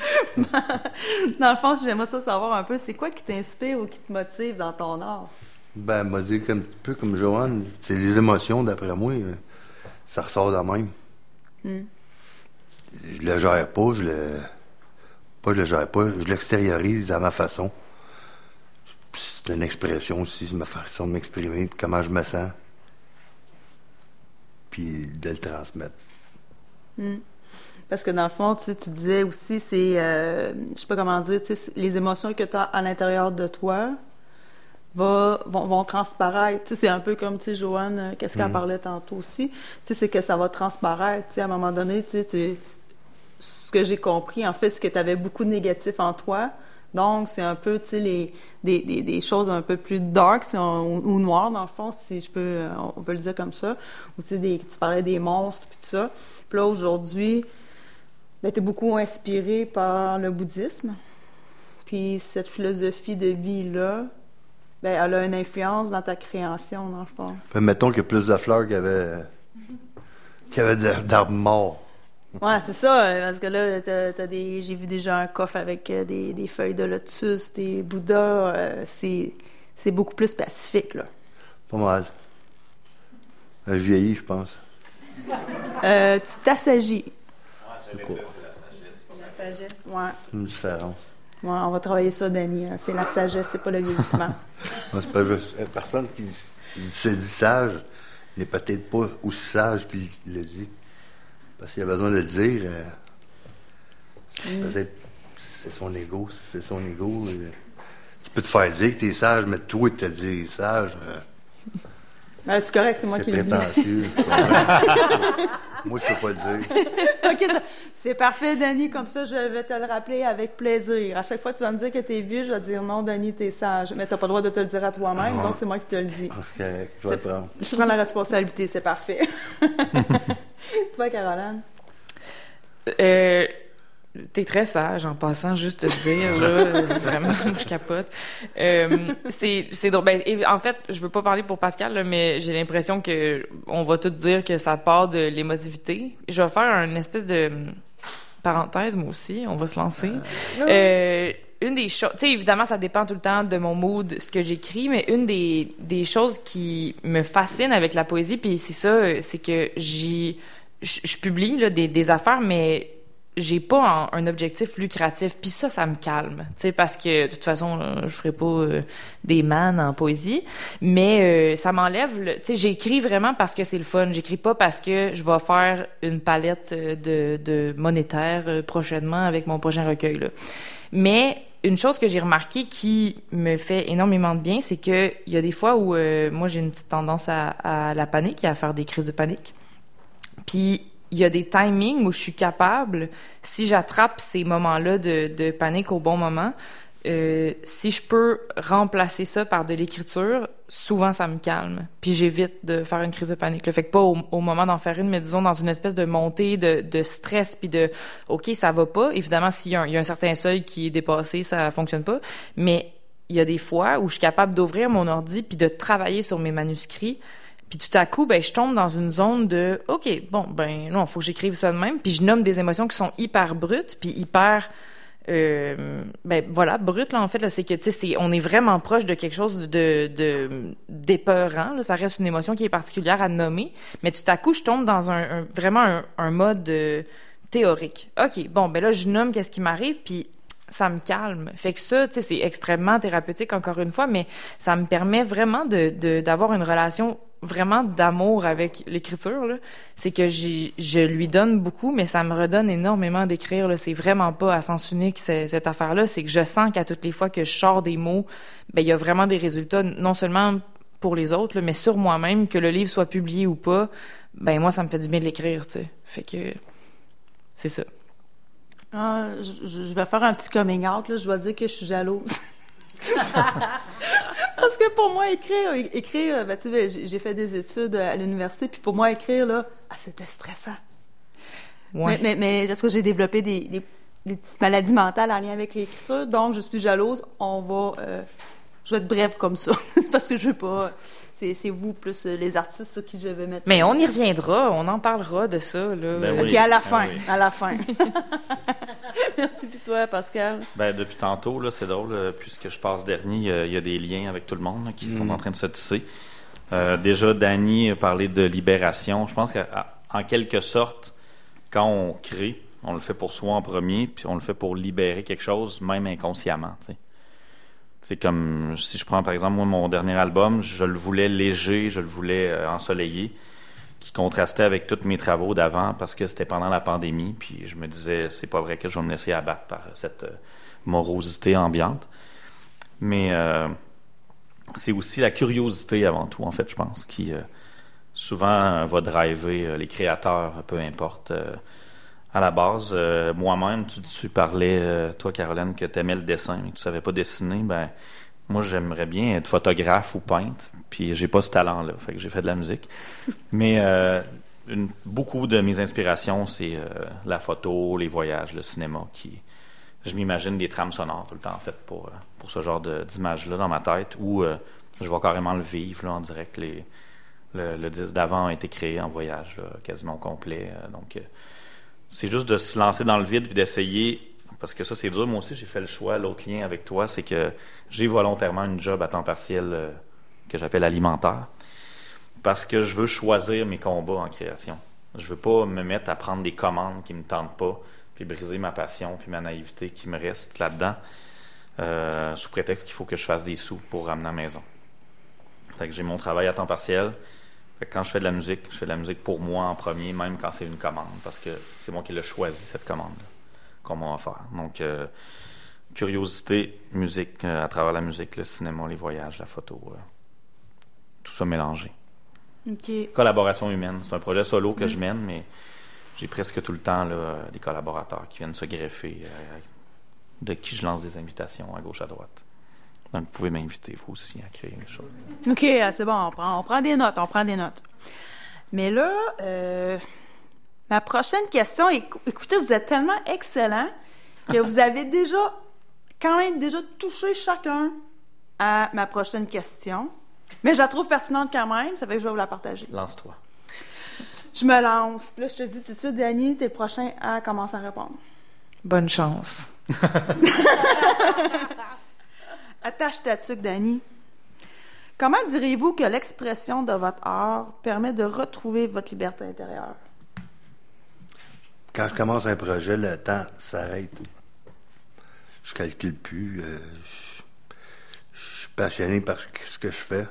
Dans le fond, j'aimerais ça savoir un peu, c'est quoi qui t'inspire ou qui te motive dans ton art? Ben, m'a dit un peu comme Joanne, c'est les émotions, d'après moi, ça ressort de même. Je le gère pas, je le gère pas, je l'extériorise à ma façon. Puis c'est une expression aussi, c'est ma façon de m'exprimer, comment je me sens. Puis de le transmettre. Parce que dans le fond, tu disais aussi, c'est, je sais pas comment dire, les émotions que tu as à l'intérieur de toi vont transparaître. Tu sais, c'est un peu comme, tu sais, Joanne, qu'est-ce qu'elle parlait tantôt aussi. Tu sais, c'est que ça va transparaître. Tu sais, à un moment donné, tu sais, ce que j'ai compris, en fait, c'est que tu avais beaucoup de négatifs en toi. Donc, c'est un peu, tu sais, des choses un peu plus dark ou noires, dans le fond, si je peux, on peut le dire comme ça. Ou, tu sais, tu parlais des monstres, puis tout ça. Puis là, aujourd'hui, ben, tu es beaucoup inspiré par le bouddhisme. Puis cette philosophie de vie-là, ben, elle a une influence dans ta création, dans le fond. Ben, mettons qu'il y a plus de fleurs qu'il y avait d'arbres morts. Ouais, c'est ça, parce que là, j'ai vu déjà un coffre avec des feuilles de lotus, des bouddhas, c'est beaucoup plus pacifique, là. Pas mal. Je vieillis, je pense. Tu t'assagis. Ouais, j'allais dire, c'est la sagesse. La sagesse, ouais. Une différence. Ouais, on va travailler ça, Dany. Hein. C'est la sagesse, c'est pas le vieillissement. C'est pas juste. Personne qui se dit sage n'est peut-être pas aussi sage qu'il le dit. Parce qu'il a besoin de le dire. Peut-être c'est son ego. Tu peux te faire dire que t'es sage, mais toi, te dire sage. C'est correct, c'est moi qui le dis. C'est prétentieux. Moi, je peux pas le dire. OK, c'est parfait, Dany. Comme ça, je vais te le rappeler avec plaisir. À chaque fois que tu vas me dire que t'es vieux, je vais te dire non, Dany, t'es sage. Mais t'as pas le droit de te le dire à toi-même, donc c'est moi qui te le dis. C'est correct, je vais le prendre. Je prends la responsabilité, c'est parfait. Toi, Caroline? T'es très sage en passant, juste te dire, là, vraiment, je capote. C'est drôle. Ben, en fait, je veux pas parler pour Pascal, là, mais j'ai l'impression que on va tout dire que ça part de l'émotivité. Je vais faire une espèce de parenthèse, moi aussi, on va se lancer. Une des choses, tu sais, évidemment, ça dépend tout le temps de mon mood, ce que j'écris, mais une des choses qui me fascine avec la poésie, puis c'est ça, c'est que je publie là, des affaires, mais j'ai pas un objectif lucratif, puis ça me calme, tu sais, parce que de toute façon, là, je ferai pas des mannes en poésie, mais ça m'enlève, tu sais, j'écris vraiment parce que c'est le fun, j'écris pas parce que je vais faire une palette de monétaire prochainement avec mon prochain recueil, là. Mais une chose que j'ai remarqué qui me fait énormément de bien, c'est que il y a des fois où moi j'ai une petite tendance à la panique et à faire des crises de panique, puis il y a des timings où je suis capable, si j'attrape ces moments-là de panique au bon moment, si je peux remplacer ça par de l'écriture, souvent ça me calme. Puis j'évite de faire une crise de panique. Le fait que pas au moment d'en faire une, mais disons dans une espèce de montée de stress, puis de « OK, ça va pas ». Évidemment, s'il y a un certain seuil qui est dépassé, ça fonctionne pas. Mais il y a des fois où je suis capable d'ouvrir mon ordi puis de travailler sur mes manuscrits. Puis tout à coup, ben je tombe dans une zone de « OK, bon, ben non, faut que j'écrive ça de même ». Puis je nomme des émotions qui sont hyper brutes, puis hyper, ben voilà, brutes, là, en fait, là, c'est que, tu sais, on est vraiment proche de quelque chose d'épeurant, là. Ça reste une émotion qui est particulière à nommer. Mais tout à coup, je tombe dans vraiment un mode théorique. OK, bon, ben là, je nomme qu'est-ce qui m'arrive, puis ça me calme. Fait que ça, tu sais, c'est extrêmement thérapeutique, encore une fois, mais ça me permet vraiment d'avoir une relation vraiment d'amour avec l'écriture, là. C'est que je lui donne beaucoup, mais ça me redonne énormément d'écrire, là. C'est vraiment pas à sens unique, cette affaire-là. C'est que je sens qu'à toutes les fois que je sors des mots, ben il y a vraiment des résultats, non seulement pour les autres, là, mais sur moi-même, que le livre soit publié ou pas, ben moi, ça me fait du bien de l'écrire, tu sais. Fait que c'est ça. Je vais faire un petit coming out, là. Je dois dire que je suis jalouse. Parce que pour moi, écrire, ben, tu sais, j'ai fait des études à l'université, puis pour moi, écrire, là, c'était stressant. Ouais. Mais est-ce que j'ai développé des petites maladies mentales en lien avec l'écriture, donc je suis jalouse. Je vais être brève comme ça. C'est parce que je veux pas... C'est vous, plus les artistes, sur qui je vais mettre... Mais on y reviendra, on en parlera de ça, là. Ben oui. OK, à la fin, oui. à la fin. Merci, puis toi, Pascal? Ben, depuis tantôt, là, c'est drôle, puisque je passe dernier, il y a des liens avec tout le monde là, qui sont en train de se tisser. Déjà, Dany a parlé de libération. Je pense qu'en quelque sorte, quand on crée, on le fait pour soi en premier, puis on le fait pour libérer quelque chose, même inconsciemment. T'sais. C'est comme, si je prends par exemple, moi, mon dernier album, je le voulais léger, je le voulais ensoleillé, qui contrastait avec tous mes travaux d'avant, parce que c'était pendant la pandémie, puis je me disais, c'est pas vrai que je vais me laisser abattre par cette morosité ambiante. Mais c'est aussi la curiosité avant tout, en fait, je pense, qui souvent va driver les créateurs, peu importe. À la base, moi-même, tu parlais, toi, Caroline, que tu aimais le dessin, mais que tu savais pas dessiner. Ben, moi, j'aimerais bien être photographe ou peintre, puis j'ai pas ce talent-là, fait que j'ai fait de la musique. Mais beaucoup de mes inspirations, c'est la photo, les voyages, le cinéma, je m'imagine des trames sonores tout le temps, en fait, pour ce genre d'images-là dans ma tête, où je vais carrément le vivre, là, en direct. Le disque d'avant a été créé en voyage, là, quasiment au complet, donc... c'est juste de se lancer dans le vide puis d'essayer, parce que ça, c'est dur. Moi aussi, j'ai fait le choix. L'autre lien avec toi, c'est que j'ai volontairement une job à temps partiel que j'appelle alimentaire, parce que je veux choisir mes combats en création. Je veux pas me mettre à prendre des commandes qui me tentent pas, puis briser ma passion puis ma naïveté qui me reste là-dedans, sous prétexte qu'il faut que je fasse des sous pour ramener à la maison. Fait que j'ai mon travail à temps partiel. Fait que quand je fais de la musique pour moi en premier, même quand c'est une commande, parce que c'est moi qui l'ai choisi, cette commande-là, qu'on m'a offert. Donc, curiosité, musique, à travers la musique, le cinéma, les voyages, la photo, tout ça mélangé. OK. Collaboration humaine. C'est un projet solo que je mène, mais j'ai presque tout le temps là, des collaborateurs qui viennent se greffer, de qui je lance des invitations à gauche, à droite. Donc, vous pouvez m'inviter, vous aussi, à créer des choses. OK, c'est bon, on prend des notes, Mais là, ma prochaine question, écoutez, vous êtes tellement excellents que vous avez quand même touché chacun à ma prochaine question. Mais je la trouve pertinente quand même, ça fait que je vais vous la partager. Lance-toi. Je me lance. Puis là, je te dis tout de suite, Dany, t'es le prochain à commencer à répondre. Bonne chance. Attache ta tuque, Dany. Comment diriez-vous que l'expression de votre art permet de retrouver votre liberté intérieure? Quand je commence un projet, le temps s'arrête. Je calcule plus. Je suis passionné par ce que je fais.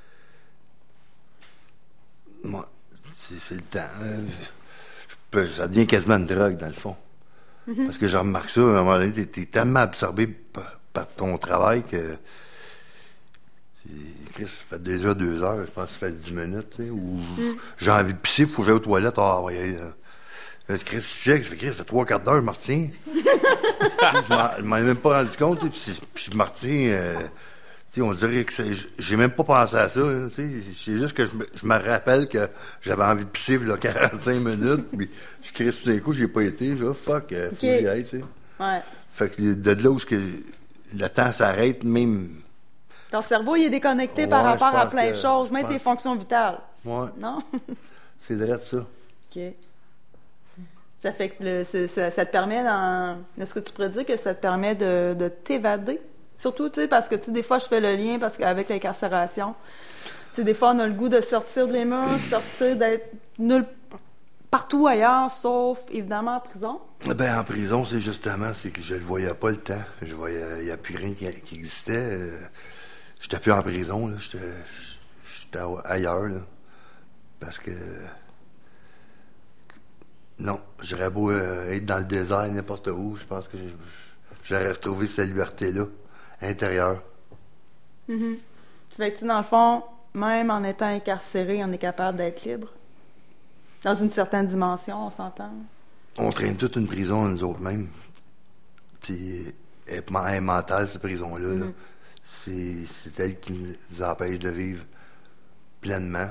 Moi, c'est le temps. Ça devient quasiment une drogue, dans le fond. Mm-hmm. Parce que je remarque ça, à un moment donné, t'es tellement absorbé par ton travail que... Ça fait déjà 2 heures, je pense que ça fait 10 minutes, tu sais, où j'ai envie de pisser, il faut que j'aille aux toilettes. Ah, ouais, Chris, ça fait 3/4 d'heure, je me retiens. Je m'en ai même pas rendu compte, puis je me retiens... on dirait que j'ai même pas pensé à ça. Hein, c'est juste que je me rappelle que j'avais envie de pisser là, 45 minutes, puis je crie tout d'un coup, j'y ai pas été. Là, fuck, faut que j'y aille, tu sais. Ouais. Fait que de là où le temps s'arrête, même... Ton cerveau, il est déconnecté par rapport à plein de choses, même tes fonctions vitales. Ouais. Non? C'est vrai de ça. OK. Ça fait que ça te permet Est-ce que tu pourrais dire que ça te permet de t'évader? Surtout, tu sais, parce que, tu sais, des fois, je fais le lien avec l'incarcération. Tu sais, des fois, on a le goût de sortir de les murs, d'être partout ailleurs, sauf, évidemment, en prison. Ben, en prison, c'est que je le voyais pas le temps. Il n'y a plus rien qui existait. J'étais plus en prison, là. J'étais ailleurs, là. Parce que... Non, j'aurais beau être dans le désert, n'importe où, je pense que j'aurais retrouvé cette liberté-là. Intérieur. Mm-hmm. Fait que, dans le fond, même en étant incarcéré, on est capable d'être libre. Dans une certaine dimension, on s'entend. On traîne toute une prison, nous autres mêmes. Puis, elle est mentale, cette prison-là. Mm-hmm. Là. C'est elle qui nous empêche de vivre pleinement.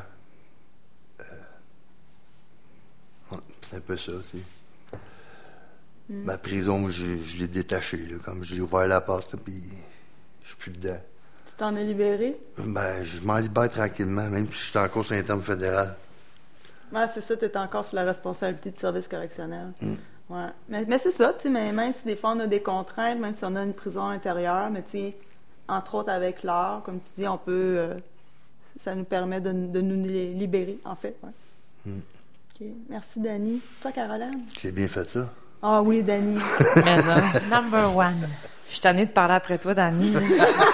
C'est un peu ça, tu sais. Ma prison, je l'ai détachée, là, comme je l'ai ouvert la porte, puis je suis plus dedans. Tu t'en es libéré? Ben, je m'en libère tranquillement, même si je suis encore sur un terme fédéral. Ouais, c'est ça, tu es encore sous la responsabilité du service correctionnel. Ouais. Mais c'est ça, tu sais, même si des fois on a des contraintes, même si on a une prison intérieure, mais tu sais, entre autres avec l'art, comme tu dis, on peut... ça nous permet de nous libérer, en fait. Ouais. OK. Merci, Dani. Toi, Caroline? J'ai bien fait ça. Ah oui, Dani. Number one. Je suis tannée de parler après toi, Dani. OK,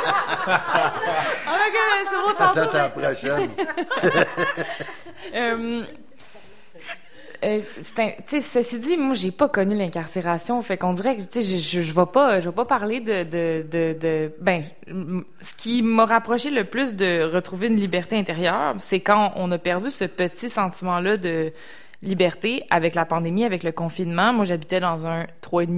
c'est beau, tantôt. Attends la prochaine. Ceci dit, moi, j'ai pas connu l'incarcération, fait qu'on dirait que, je vais pas parler ce qui m'a rapproché le plus de retrouver une liberté intérieure, c'est quand on a perdu ce petit sentiment-là de liberté avec la pandémie, avec le confinement. Moi, j'habitais dans un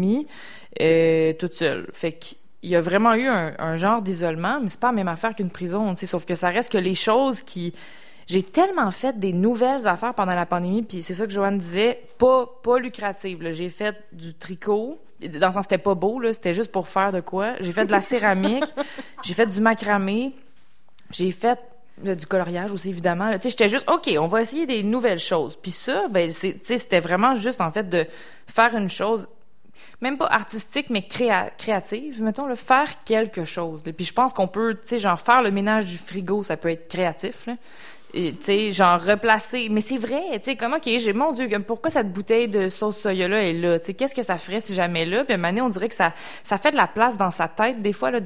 3,5, toute seule. Fait qu'il y a vraiment eu un genre d'isolement, mais c'est pas la même affaire qu'une prison, tu sais, sauf que ça reste que les choses qui... J'ai tellement fait des nouvelles affaires pendant la pandémie, puis c'est ça que Joanne disait, pas lucrative, là. J'ai fait du tricot, dans le sens c'était pas beau, là, c'était juste pour faire de quoi. J'ai fait de la céramique, j'ai fait du macramé, j'ai fait du coloriage aussi, évidemment. Tu sais, j'étais juste, OK, on va essayer des nouvelles choses. Puis ça, c'était vraiment juste, en fait, de faire une chose, même pas artistique, mais créative, mettons, là, faire quelque chose. Là. Puis je pense qu'on peut, tu sais, genre, faire le ménage du frigo, ça peut être créatif, là. Tu sais, genre, replacer. Mais c'est vrai, tu sais, comme, OK, mon Dieu, pourquoi cette bouteille de sauce soya-là est là? Tu sais, qu'est-ce que ça ferait si jamais là? Puis à un moment donné, on dirait que ça fait de la place dans sa tête, des fois, là,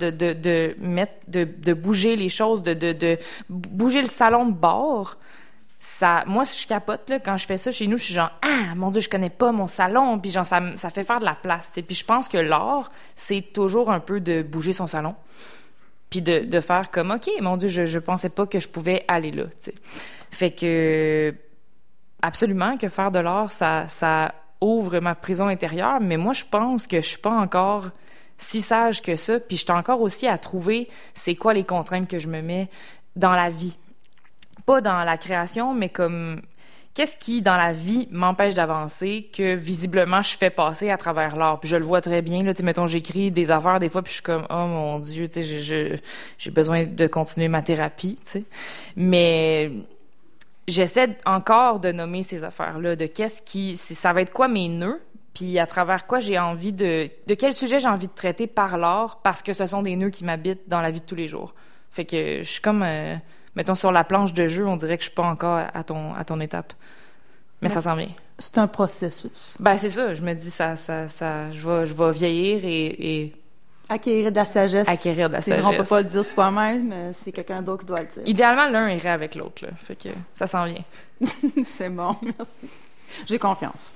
de bouger les choses, de bouger le salon de bord. Moi, je capote, là, quand je fais ça chez nous, je suis genre, ah, mon Dieu, je connais pas mon salon. Puis genre, ça fait faire de la place, tu sais. Puis je pense que l'art, c'est toujours un peu de bouger son salon. Puis de faire comme, OK, mon Dieu, je pensais pas que je pouvais aller là, tu sais. Fait que, absolument, que faire de l'art, ça ouvre ma prison intérieure, mais moi, je pense que je suis pas encore si sage que ça, puis je suis encore aussi à trouver c'est quoi les contraintes que je me mets dans la vie. Pas dans la création, mais comme... Qu'est-ce qui, dans la vie, m'empêche d'avancer que, visiblement, je fais passer à travers l'art? Puis je le vois très bien, là, tu sais, mettons, j'écris des affaires, des fois, puis je suis comme, oh mon Dieu, tu sais, j'ai besoin de continuer ma thérapie, tu sais. Mais j'essaie encore de nommer ces affaires-là, de ça va être quoi mes nœuds, puis à travers quoi j'ai envie de quel sujet j'ai envie de traiter par l'art, parce que ce sont des nœuds qui m'habitent dans la vie de tous les jours. Fait que je suis comme... mettons, sur la planche de jeu, on dirait que je suis pas encore à ton étape. Mais ça s'en vient. C'est un processus. Ben, c'est ça. Je me dis, je vais vieillir et... Acquérir de la sagesse. Acquérir de la sagesse. On peut pas le dire soi-même, mais c'est quelqu'un d'autre qui doit le dire. Idéalement, l'un irait avec l'autre, là. Fait que ça s'en vient. C'est bon, merci. J'ai confiance.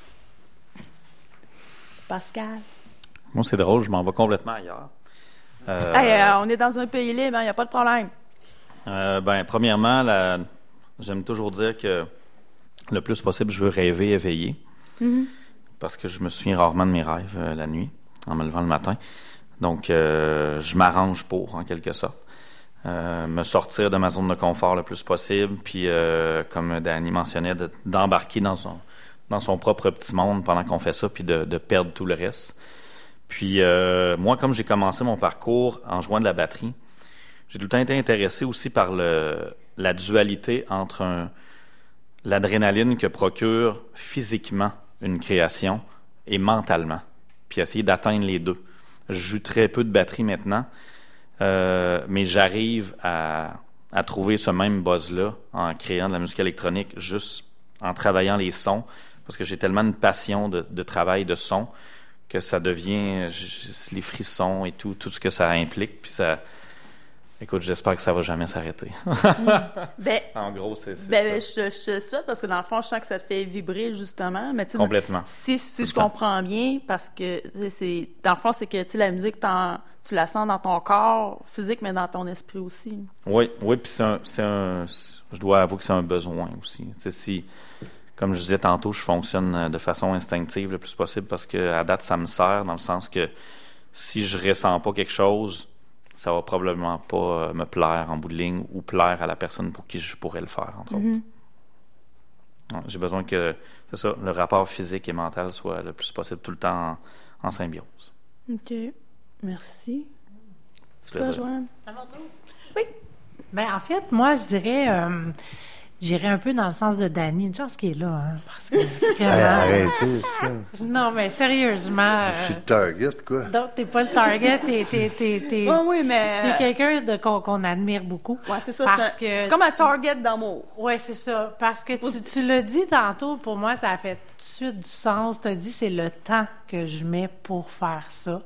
Pascal? Moi, c'est drôle, je m'en vais complètement ailleurs. On est dans un pays libre, il n'y a pas de problème. Premièrement, j'aime toujours dire que le plus possible, je veux rêver éveillé. Mm-hmm. Parce que je me souviens rarement de mes rêves la nuit, en me levant le matin. Donc, je m'arrange pour, en quelque sorte. Me sortir de ma zone de confort le plus possible, puis comme Dani mentionnait, d'embarquer dans son propre petit monde pendant qu'on fait ça, puis de perdre tout le reste. Puis moi, comme j'ai commencé mon parcours en jouant de la batterie, j'ai tout le temps été intéressé aussi par la dualité entre l'adrénaline que procure physiquement une création et mentalement, puis essayer d'atteindre les deux. Je joue très peu de batterie maintenant, mais j'arrive à trouver ce même buzz-là en créant de la musique électronique, juste en travaillant les sons, parce que j'ai tellement une passion de travail de son que ça devient les frissons et tout ce que ça implique, puis ça... Écoute, j'espère que ça va jamais s'arrêter. En gros, c'est ça. Je te souhaite, parce que dans le fond, je sens que ça te fait vibrer, justement. Mais complètement. Si je comprends bien, parce que, dans le fond, c'est que, la musique, tu la sens dans ton corps physique, mais dans ton esprit aussi. Oui, puis je dois avouer que c'est un besoin aussi. Si, comme je disais tantôt, je fonctionne de façon instinctive le plus possible, parce que à date, ça me sert, dans le sens que si je ressens pas quelque chose, ça va probablement pas me plaire en bout de ligne ou plaire à la personne pour qui je pourrais le faire, entre autres. J'ai besoin que, c'est ça, le rapport physique et mental soit le plus possible tout le temps en symbiose. OK. Merci. Toi, Joanne? À mon tour? Oui. En fait, moi, je dirais... j'irais un peu dans le sens de Dany. Une chance qu'il est là, hein, parce que vraiment... Arrêtez ça. Non, mais sérieusement... Je suis le target, quoi. Donc, t'es pas le target, t'es Oui, mais... quelqu'un qu'on admire beaucoup. Ouais, c'est ça. C'est comme un target d'amour. Oui, c'est ça. Parce que tu l'as dit tantôt, pour moi, ça a fait tout de suite du sens. Tu as dit, c'est le temps que je mets pour faire ça.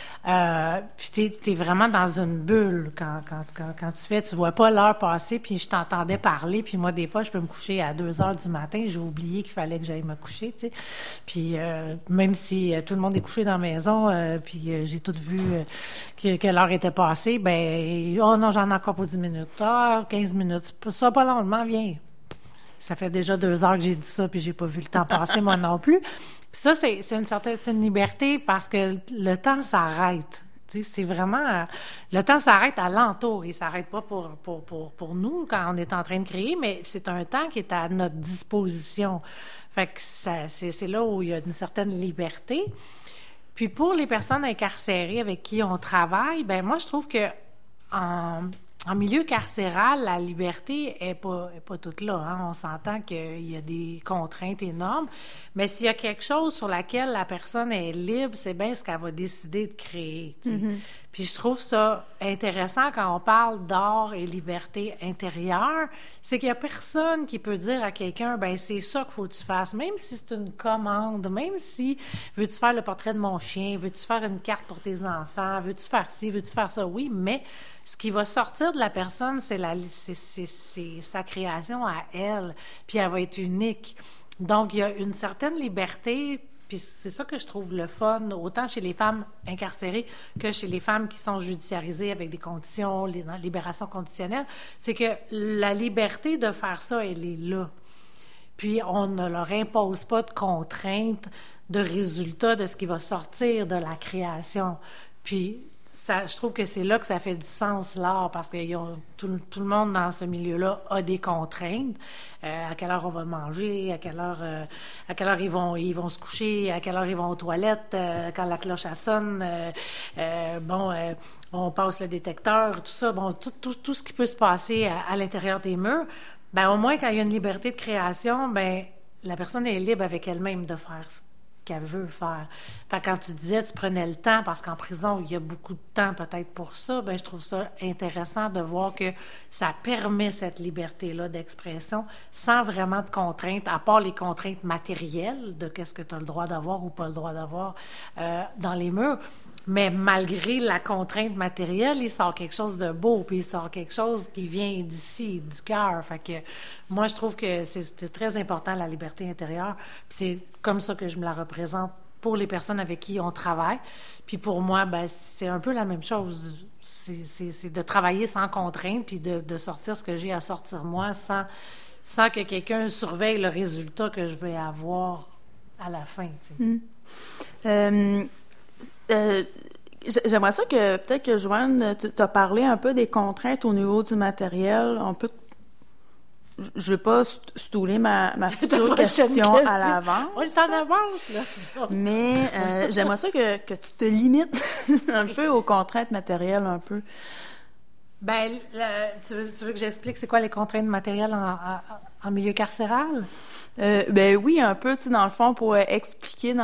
Puis t'es vraiment dans une bulle quand tu fais, tu vois pas l'heure passer, puis je t'entendais parler, puis moi, des fois, je peux me coucher à 2 heures du matin, j'ai oublié qu'il fallait que j'aille me coucher, tu sais. Puis même si tout le monde est couché dans la maison, puis j'ai tout vu que l'heure était passée, ben, oh non, j'en ai encore pour 10 minutes. 15 minutes. Ça pas long, je m'en viens. Ça fait déjà 2 heures que j'ai dit ça, puis j'ai pas vu le temps passer, moi non plus. Puis ça, c'est une liberté parce que le temps s'arrête. Tu sais, c'est vraiment... le temps s'arrête à l'entour. Il s'arrête pas pour nous quand on est en train de créer, mais c'est un temps qui est à notre disposition. Fait que c'est là où il y a une certaine liberté. Puis pour les personnes incarcérées avec qui on travaille, ben moi, je trouve que en milieu carcéral, la liberté est pas toute là. Hein? On s'entend qu'il y a des contraintes énormes, mais s'il y a quelque chose sur laquelle la personne est libre, c'est bien ce qu'elle va décider de créer. Mm-hmm. Puis je trouve ça intéressant quand on parle d'art et liberté intérieure, c'est qu'il y a personne qui peut dire à quelqu'un, ben c'est ça qu'il faut que tu fasses, même si c'est une commande, même si veux-tu faire le portrait de mon chien, veux-tu faire une carte pour tes enfants, veux-tu faire ci, veux-tu faire ça, oui, mais ce qui va sortir de la personne, c'est sa création à elle, puis elle va être unique. Donc, il y a une certaine liberté, puis c'est ça que je trouve le fun, autant chez les femmes incarcérées que chez les femmes qui sont judiciarisées avec des conditions, libération conditionnelle, c'est que la liberté de faire ça, elle est là. Puis, on ne leur impose pas de contraintes, de résultats de ce qui va sortir de la création. Puis, je trouve que c'est là que ça fait du sens, l'art, parce que tout le monde dans ce milieu-là a des contraintes. À quelle heure on va manger, à quelle heure ils vont se coucher, à quelle heure ils vont aux toilettes, quand la cloche sonne, on passe le détecteur, tout ça, tout ce qui peut se passer à l'intérieur des murs. Ben au moins, quand il y a une liberté de création, ben la personne est libre avec elle-même de faire ça qu'elle veut faire. Fait que quand tu disais tu prenais le temps, parce qu'en prison, il y a beaucoup de temps peut-être pour ça, ben je trouve ça intéressant de voir que ça permet cette liberté-là d'expression sans vraiment de contraintes, à part les contraintes matérielles de qu'est-ce que tu as le droit d'avoir ou pas le droit d'avoir dans les murs. Mais malgré la contrainte matérielle, il sort quelque chose de beau, puis il sort quelque chose qui vient d'ici, du cœur. Fait que moi, je trouve que c'est très important, la liberté intérieure. Puis c'est comme ça que je me la représente pour les personnes avec qui on travaille. Puis pour moi, ben c'est un peu la même chose. C'est de travailler sans contrainte, puis de sortir ce que j'ai à sortir moi, sans que quelqu'un surveille le résultat que je vais avoir à la fin. Tu sais. J'aimerais ça que peut-être que Joanne t'as parlé un peu des contraintes au niveau du matériel. Je veux pas stouler ma future question à l'avance. On est en avance, là. Mais j'aimerais ça que tu te limites un peu aux contraintes matérielles, un peu. Ben, tu veux que j'explique c'est quoi les contraintes matérielles en milieu carcéral? Ben oui, un peu, tu sais, dans le fond, pour expliquer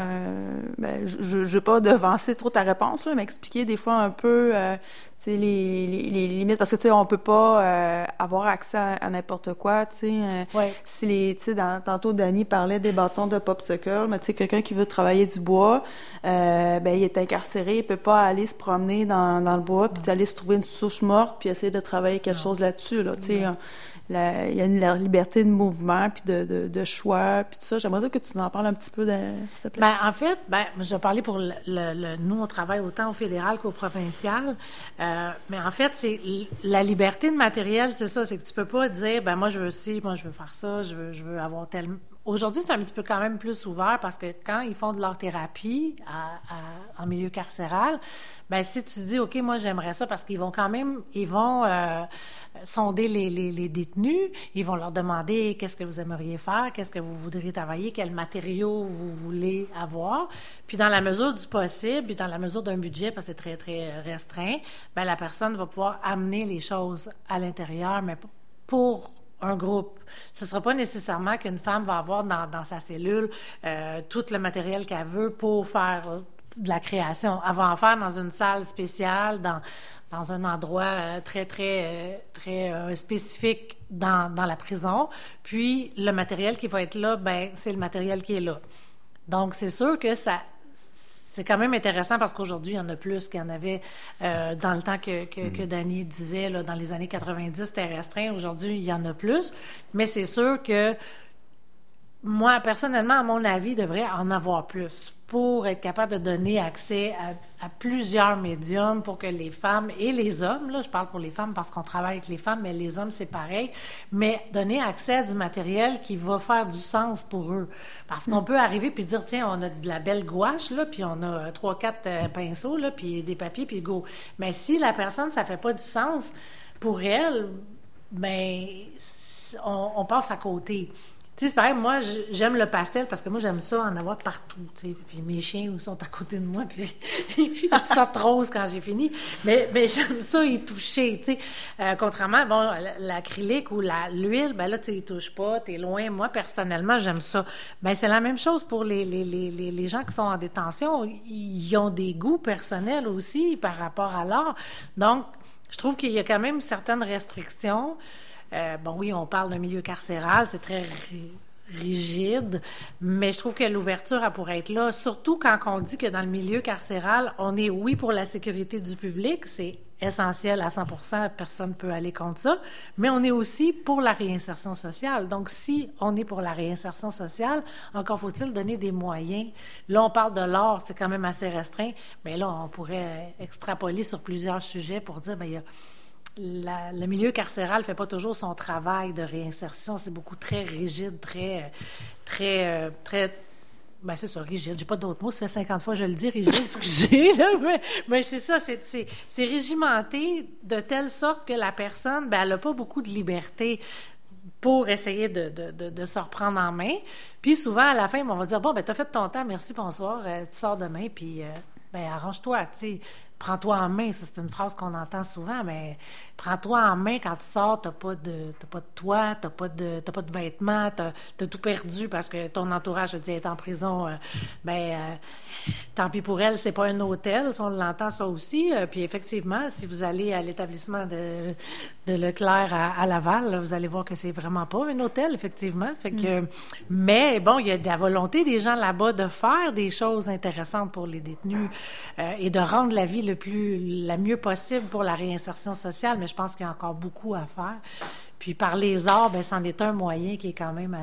je veux pas devancer trop ta réponse, là, mais expliquer des fois un peu, tu sais, les limites, parce que, tu sais, on peut pas avoir accès à n'importe quoi, tu sais. Ouais. Tu sais, tantôt, Dany parlait des bâtons de popsicle, mais tu sais, quelqu'un qui veut travailler du bois, ben, il est incarcéré, il peut pas aller se promener dans le bois, puis aller se trouver une souche morte, puis essayer de travailler quelque chose là-dessus, là, tu sais. Il y a une liberté de mouvement, puis de choix, puis tout ça. J'aimerais ça que tu nous en parles un petit peu, s'il te plaît. Ben, en fait, je vais parler pour nous, on travaille autant au fédéral qu'au provincial. Mais en fait, c'est la liberté de matériel, c'est ça. C'est que tu peux pas dire, ben moi, je veux ci, moi, je veux faire ça, je veux avoir tel... Aujourd'hui, c'est un petit peu quand même plus ouvert parce que quand ils font de l'art-thérapie en milieu carcéral, ben si tu dis, OK, moi, j'aimerais ça parce qu'ils vont quand même, sonder les détenus, ils vont leur demander qu'est-ce que vous aimeriez faire, qu'est-ce que vous voudriez travailler, quels matériaux vous voulez avoir. Puis dans la mesure du possible, puis dans la mesure d'un budget, parce que c'est très, très restreint, ben la personne va pouvoir amener les choses à l'intérieur, mais pour un groupe. Ce ne sera pas nécessairement qu'une femme va avoir dans sa cellule tout le matériel qu'elle veut pour faire de la création. Elle va en faire dans une salle spéciale, dans un endroit très spécifique dans la prison. Puis, le matériel qui va être là, ben c'est le matériel qui est là. Donc, c'est sûr que c'est quand même intéressant parce qu'aujourd'hui, il y en a plus qu'il y en avait dans le temps que Dany disait, là, dans les années 90, c'était restreint. Aujourd'hui, il y en a plus. Mais c'est sûr que moi, personnellement, à mon avis, il devrait en avoir plus pour être capable de donner accès à plusieurs médiums pour que les femmes et les hommes, là, je parle pour les femmes parce qu'on travaille avec les femmes, mais les hommes, c'est pareil, mais donner accès à du matériel qui va faire du sens pour eux. Parce qu'on peut arriver puis dire, tiens, on a de la belle gouache, là, puis on a 3-4 pinceaux, là, puis des papiers, puis go. Mais si la personne, ça fait pas du sens pour elle, ben on passe à côté. Tu sais, c'est pareil, moi, j'aime le pastel parce que moi, j'aime ça en avoir partout, tu sais. Puis mes chiens sont à côté de moi, puis ils sortent roses quand j'ai fini. Mais j'aime ça, y toucher, tu sais. Contrairement, bon, l'acrylique ou l'huile, ben là, tu sais, ils touchent pas, t'es loin. Moi, personnellement, j'aime ça. Ben c'est la même chose pour les gens qui sont en détention. Ils ont des goûts personnels aussi par rapport à l'art. Donc, je trouve qu'il y a quand même certaines restrictions. Bon, oui, on parle d'un milieu carcéral, c'est très rigide, mais je trouve que l'ouverture, elle pourrait être là, surtout quand on dit que dans le milieu carcéral, on est, oui, pour la sécurité du public, c'est essentiel à 100%, personne ne peut aller contre ça, mais on est aussi pour la réinsertion sociale. Donc, si on est pour la réinsertion sociale, encore faut-il donner des moyens. Là, on parle de l'art, c'est quand même assez restreint, mais là, on pourrait extrapoler sur plusieurs sujets pour dire, bien, il y a le milieu carcéral ne fait pas toujours son travail de réinsertion. C'est beaucoup très rigide, très ben c'est ça, rigide. J'ai pas d'autres mots. Ça fait 50 fois que je le dis, rigide, excusez. Là, mais c'est ça, c'est régimenté de telle sorte que la personne, ben, elle n'a pas beaucoup de liberté pour essayer de se reprendre en main. Puis souvent, à la fin, on va dire, bon, ben t'as fait ton temps, merci, bonsoir, tu sors demain, puis ben arrange-toi, tu sais. Prends-toi en main, ça c'est une phrase qu'on entend souvent, mais prends-toi en main quand tu sors, t'as pas de toit, t'as pas de vêtements, t'as tout perdu parce que ton entourage te dit être en prison, tant pis pour elle, c'est pas un hôtel, on l'entend ça aussi. Puis effectivement, si vous allez à l'établissement de Leclerc à Laval, là, vous allez voir que c'est vraiment pas un hôtel, effectivement. Fait que, mais bon, il y a de la volonté des gens là-bas de faire des choses intéressantes pour les détenus et de rendre la vie la mieux possible pour la réinsertion sociale, mais je pense qu'il y a encore beaucoup à faire. Puis par les arts, ben c'en est un moyen qui est quand même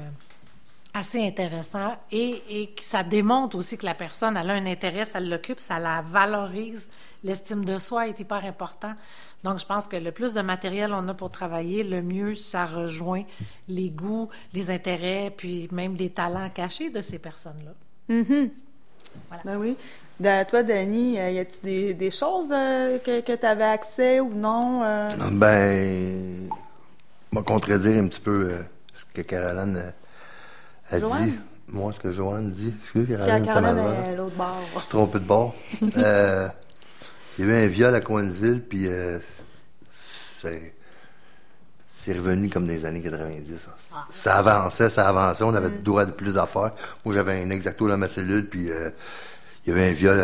assez intéressant et ça démontre aussi que la personne, elle a un intérêt, ça l'occupe, ça la valorise. L'estime de soi est hyper important. Donc, je pense que le plus de matériel on a pour travailler, le mieux ça rejoint les goûts, les intérêts, puis même les talents cachés de ces personnes-là. Mm-hmm. Voilà. Ben oui. Toi, Dany, y a-tu des choses que tu avais accès ou non? Ben, je vais contredire un petit peu ce que Caroline a dit. Moi, ce que Joanne dit. Excusez, Caroline est à l'autre bord. Je suis trompé de bord. Il y avait un viol à Coinsville, puis c'est revenu comme des années 90. Ça avançait. On avait le droit de plus d'affaires. Moi, j'avais un exacto dans ma cellule, puis il y avait un viol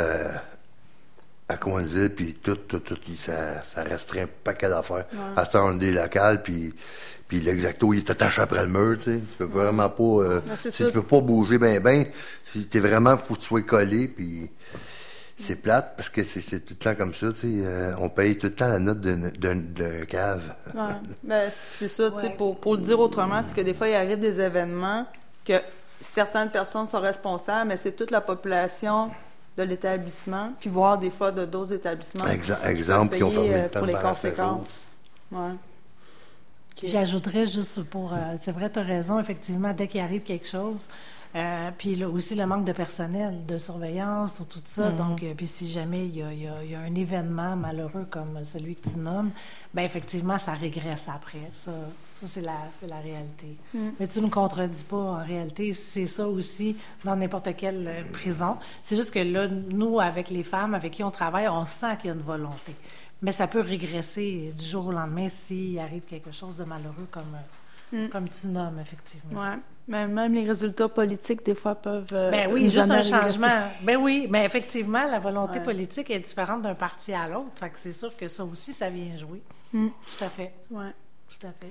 à Coinsville, puis tout, ça restreint un paquet d'affaires. Ouais. À ce temps, on est des locales, puis l'exacto, il est attaché après le mur, tu sais. Tu peux vraiment pas... tu peux pas bouger ben. Si t'es vraiment... Faut que tu sois collé, puis... C'est plate, parce que c'est tout le temps comme ça, tu sais. On paye tout le temps la note d'un cave. Ouais. Ben, c'est ça, tu sais, pour le dire autrement, c'est que des fois, il arrive des événements que certaines personnes sont responsables, mais c'est toute la population de l'établissement, puis voire des fois de d'autres établissements. Exemple, qui ont fermé le pour les conséquences. Ouais. Okay. J'ajouterais juste pour... c'est vrai, tu as raison, effectivement, dès qu'il arrive quelque chose... puis là, aussi le manque de personnel, de surveillance, sur tout ça. Donc, puis si jamais il y a un événement malheureux comme celui que tu nommes, bien effectivement, ça régresse après. Ça c'est la réalité. Mais tu ne me contredis pas, en réalité, c'est ça aussi dans n'importe quelle prison. C'est juste que là, nous, avec les femmes avec qui on travaille, on sent qu'il y a une volonté. Mais ça peut régresser du jour au lendemain s'il arrive quelque chose de malheureux comme tu nommes, effectivement. Oui. Même les résultats politiques, des fois, peuvent... Ben oui, juste un changement. Ben oui, mais effectivement, la volonté politique est différente d'un parti à l'autre. Fait que c'est sûr que ça aussi, ça vient jouer. Tout à fait. Oui. Tout à fait.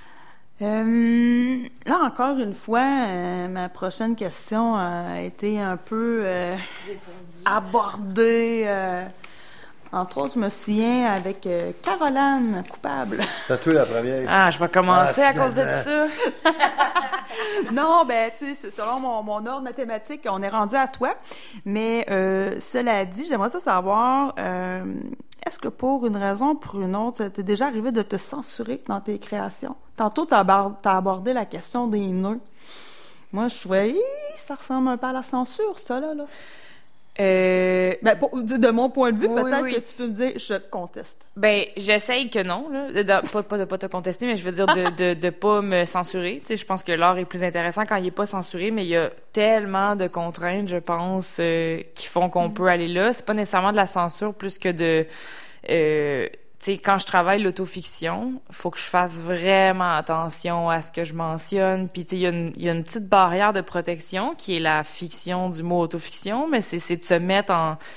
Là, encore une fois, ma prochaine question a été un peu abordée. Entre autres, je me souviens avec Caroline Coupable. C'est toi la première. Ah, je vais commencer à cause de ça. Non, ben, tu sais, selon mon ordre mathématique, on est rendu à toi. Mais cela dit, j'aimerais savoir, est-ce que pour une raison ou pour une autre, ça t'est déjà arrivé de te censurer dans tes créations? Tantôt, t'as abordé la question des nœuds. Moi, je trouvais, ça ressemble un peu à la censure, ça, là. Ben, de mon point de vue, peut-être que tu peux me dire, je conteste. Ben, j'essaye que non, là. Pas de pas te contester, mais je veux dire de pas me censurer. Tu sais, je pense que l'art est plus intéressant quand il est pas censuré, mais il y a tellement de contraintes, je pense, qui font qu'on peut aller là. C'est pas nécessairement de la censure plus que de... tu sais, quand je travaille l'autofiction, faut que je fasse vraiment attention à ce que je mentionne. Puis, tu sais, il y a une petite barrière de protection qui est la fiction du mot autofiction, mais c'est de se mettre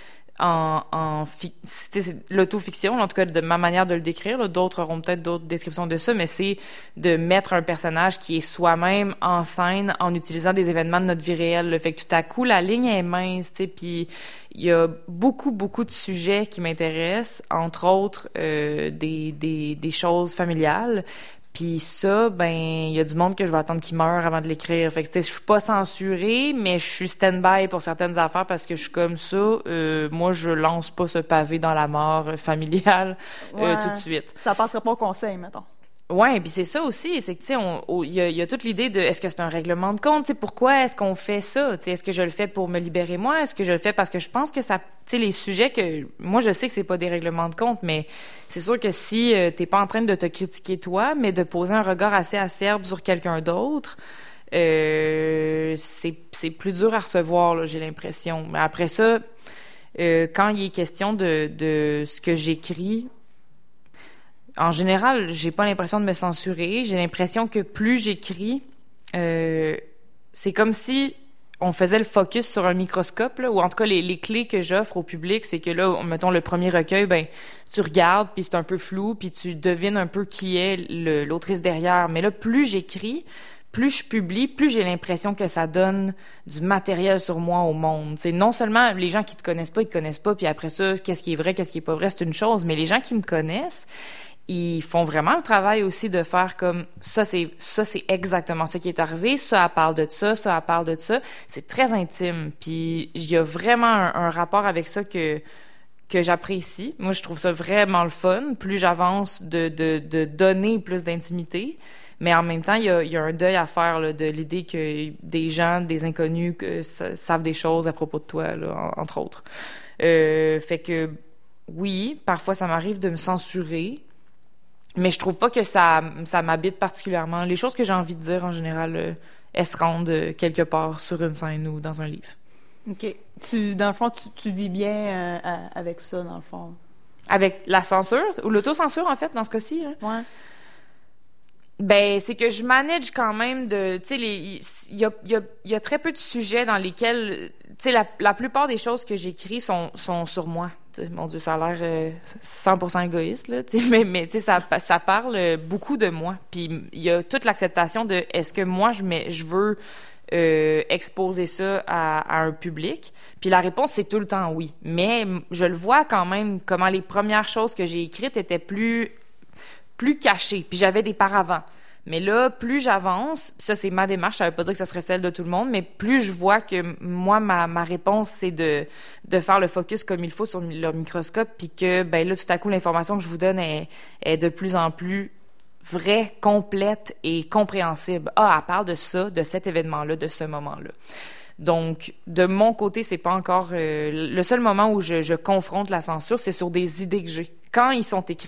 c'est l'autofiction, en tout cas de ma manière de le décrire. Là, d'autres auront peut-être d'autres descriptions de ça, mais c'est de mettre un personnage qui est soi-même en scène en utilisant des événements de notre vie réelle. Là. Fait que tout à coup, la ligne est mince, tu sais, puis il y a beaucoup de sujets qui m'intéressent, entre autres des choses familiales. Puis ça, ben, il y a du monde que je vais attendre qu'il meure avant de l'écrire. Fait que, tu sais, je suis pas censurée, mais je suis stand-by pour certaines affaires parce que je suis comme ça. Moi, je lance pas ce pavé dans la mort familiale tout de suite. Ça passerait pas au conseil, mettons. Ouais, puis c'est ça aussi, c'est que tu sais, il y a toute l'idée de est-ce que c'est un règlement de compte, tu sais, pourquoi est-ce qu'on fait ça, tu sais, est-ce que je le fais pour me libérer moi, est-ce que je le fais parce que je pense que ça, tu sais, les sujets que moi je sais que c'est pas des règlements de compte, mais c'est sûr que si t'es pas en train de te critiquer toi, mais de poser un regard assez acerbe sur quelqu'un d'autre, c'est plus dur à recevoir, là, j'ai l'impression. Mais après ça, quand il est question de ce que j'écris. En général, j'ai pas l'impression de me censurer. J'ai l'impression que plus j'écris, c'est comme si on faisait le focus sur un microscope, là, ou en tout cas les clés que j'offre au public, c'est que là, mettons le premier recueil, ben tu regardes, puis c'est un peu flou, puis tu devines un peu qui est l'autrice derrière. Mais là, plus j'écris, plus je publie, plus j'ai l'impression que ça donne du matériel sur moi au monde. T'sais, non seulement les gens qui te connaissent pas, ils te connaissent pas, puis après ça, qu'est-ce qui est vrai, qu'est-ce qui est pas vrai, c'est une chose, mais les gens qui me connaissent, ils font vraiment le travail aussi de faire comme ça c'est exactement ce qui est arrivé, ça elle parle de ça elle parle de ça, c'est très intime, puis il y a vraiment un rapport avec ça que j'apprécie. Moi je trouve ça vraiment le fun, plus j'avance de donner plus d'intimité, mais en même temps il y a un deuil à faire là, de l'idée que des gens, des inconnus savent des choses à propos de toi là, entre autres. Fait que oui, parfois ça m'arrive de me censurer. Mais je trouve pas que ça m'habite particulièrement. Les choses que j'ai envie de dire, en général, elles se rendent quelque part sur une scène ou dans un livre. OK. Dans le fond, tu vis bien avec ça, dans le fond? Avec la censure, ou l'autocensure, en fait, dans ce cas-ci. Là. Ouais. Ben, c'est que je manage quand même de... Tu sais, il y a très peu de sujets dans lesquels... Tu sais, la plupart des choses que j'écris sont sur moi. Mon Dieu, ça a l'air 100% égoïste, là, mais tu sais, ça parle beaucoup de moi. Puis il y a toute l'acceptation de est-ce que moi, je veux exposer ça à un public? Puis la réponse, c'est tout le temps oui. Mais je le vois quand même comment les premières choses que j'ai écrites étaient plus cachées. Puis j'avais des paravents. Mais là, plus j'avance, ça c'est ma démarche, ça veut pas dire que ça serait celle de tout le monde, mais plus je vois que moi, ma réponse, c'est de faire le focus comme il faut sur le microscope, puis que ben là, tout à coup, l'information que je vous donne est de plus en plus vraie, complète et compréhensible. Ah, elle parle de ça, de cet événement-là, de ce moment-là. Donc, de mon côté, c'est pas encore... le seul moment où je confronte la censure, c'est sur des idées que j'ai. Quand ils sont écrites,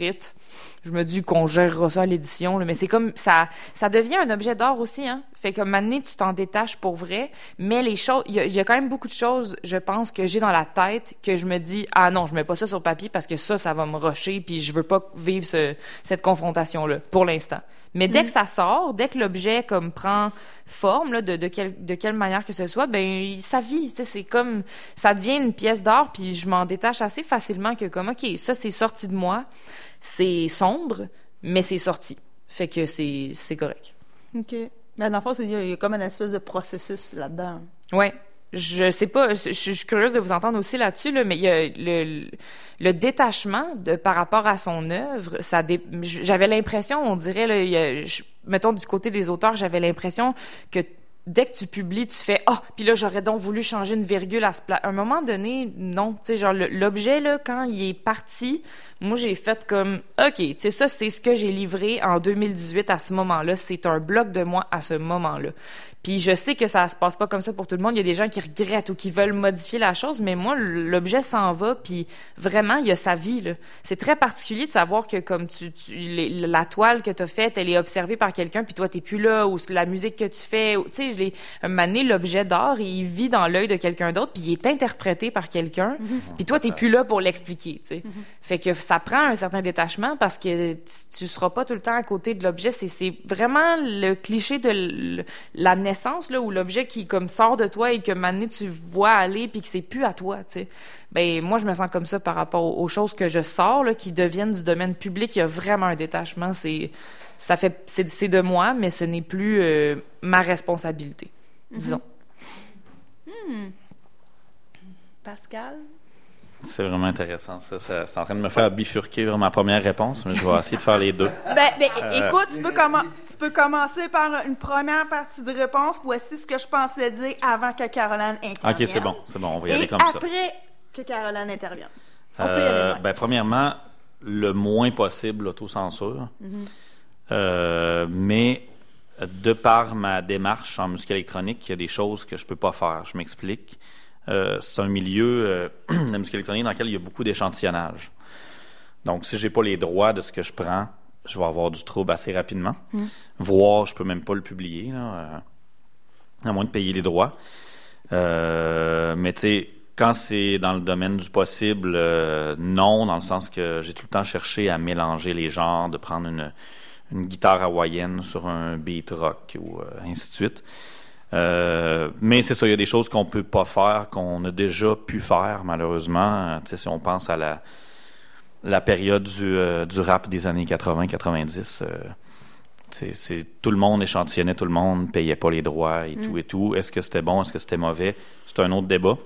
je me dis qu'on gérera ça à l'édition, là, mais c'est comme ça devient un objet d'art aussi, hein. Fait que maintenant tu t'en détaches pour vrai, mais les choses, il y a quand même beaucoup de choses, je pense, que j'ai dans la tête que je me dis ah non, je mets pas ça sur papier parce que ça va me rusher, puis je veux pas vivre cette confrontation là pour l'instant. Mais dès que ça sort, dès que l'objet comme prend forme là, de quelle manière que ce soit, ben ça vit, c'est comme ça devient une pièce d'art, puis je m'en détache assez facilement que comme OK, ça c'est sorti de moi, c'est sombre, mais c'est sorti. Fait que c'est correct. OK. Mais dans le fond, il y a comme une espèce de processus là-dedans. Ouais. Je sais pas, je suis curieuse de vous entendre aussi là-dessus, là, mais il y a le détachement par rapport à son œuvre, j'avais l'impression, on dirait, là, mettons du côté des auteurs, j'avais l'impression que dès que tu publies, tu fais « Ah, puis là, j'aurais donc voulu changer une virgule à à un moment donné, non. Tu sais, genre, l'objet, là, quand il est parti, moi, j'ai fait comme « OK, tu sais, ça, c'est ce que j'ai livré en 2018 à ce moment-là. C'est un bloc de moi à ce moment-là. » Puis je sais que ça se passe pas comme ça pour tout le monde. Il y a des gens qui regrettent ou qui veulent modifier la chose, mais moi, l'objet s'en va, puis vraiment, il y a sa vie, là. C'est très particulier de savoir que comme la toile que tu as faite, elle est observée par quelqu'un, puis toi, t'es plus là, ou la musique que tu fais, tu sais, un moment donné, l'objet d'art, il vit dans l'œil de quelqu'un d'autre, puis il est interprété par quelqu'un, puis toi, t'es plus là pour l'expliquer, tu sais. Fait que ça prend un certain détachement parce que tu seras pas tout le temps à côté de l'objet. C'est vraiment le cliché de la naissance, là, où l'objet qui comme sort de toi et que maintenant tu vois aller puis que c'est plus à toi, tu sais. Ben moi je me sens comme ça par rapport aux choses que je sors là, qui deviennent du domaine public. Il y a vraiment un détachement. C'est de moi, mais ce n'est plus ma responsabilité, disons. Pascal? C'est vraiment intéressant, ça. C'est en train de me faire bifurquer vers ma première réponse, mais je vais essayer de faire les deux. Écoute, tu peux commencer par une première partie de réponse. Voici ce que je pensais dire avant que Caroline intervienne. OK, c'est bon, on va y aller comme ça. Et après que Caroline intervienne. On peut y aller. Premièrement, le moins possible l'autocensure. Mais de par ma démarche en musique électronique, il y a des choses que je peux pas faire. Je m'explique. C'est un milieu, la musique électronique, dans lequel il y a beaucoup d'échantillonnage. Donc, si j'ai pas les droits de ce que je prends, je vais avoir du trouble assez rapidement. Voire, je peux même pas le publier, là, à moins de payer les droits. Mais tu sais, quand c'est dans le domaine du possible, non, dans le sens que j'ai tout le temps cherché à mélanger les genres, de prendre une guitare hawaïenne sur un beat rock, ou ainsi de suite. Mais c'est ça, il y a des choses qu'on peut pas faire, qu'on a déjà pu faire, malheureusement. Tu sais, si on pense à la période du rap des années 80-90, tout le monde échantillonnait, tout le monde payait pas les droits et tout. Est-ce que c'était bon, est-ce que c'était mauvais? C'est un autre débat.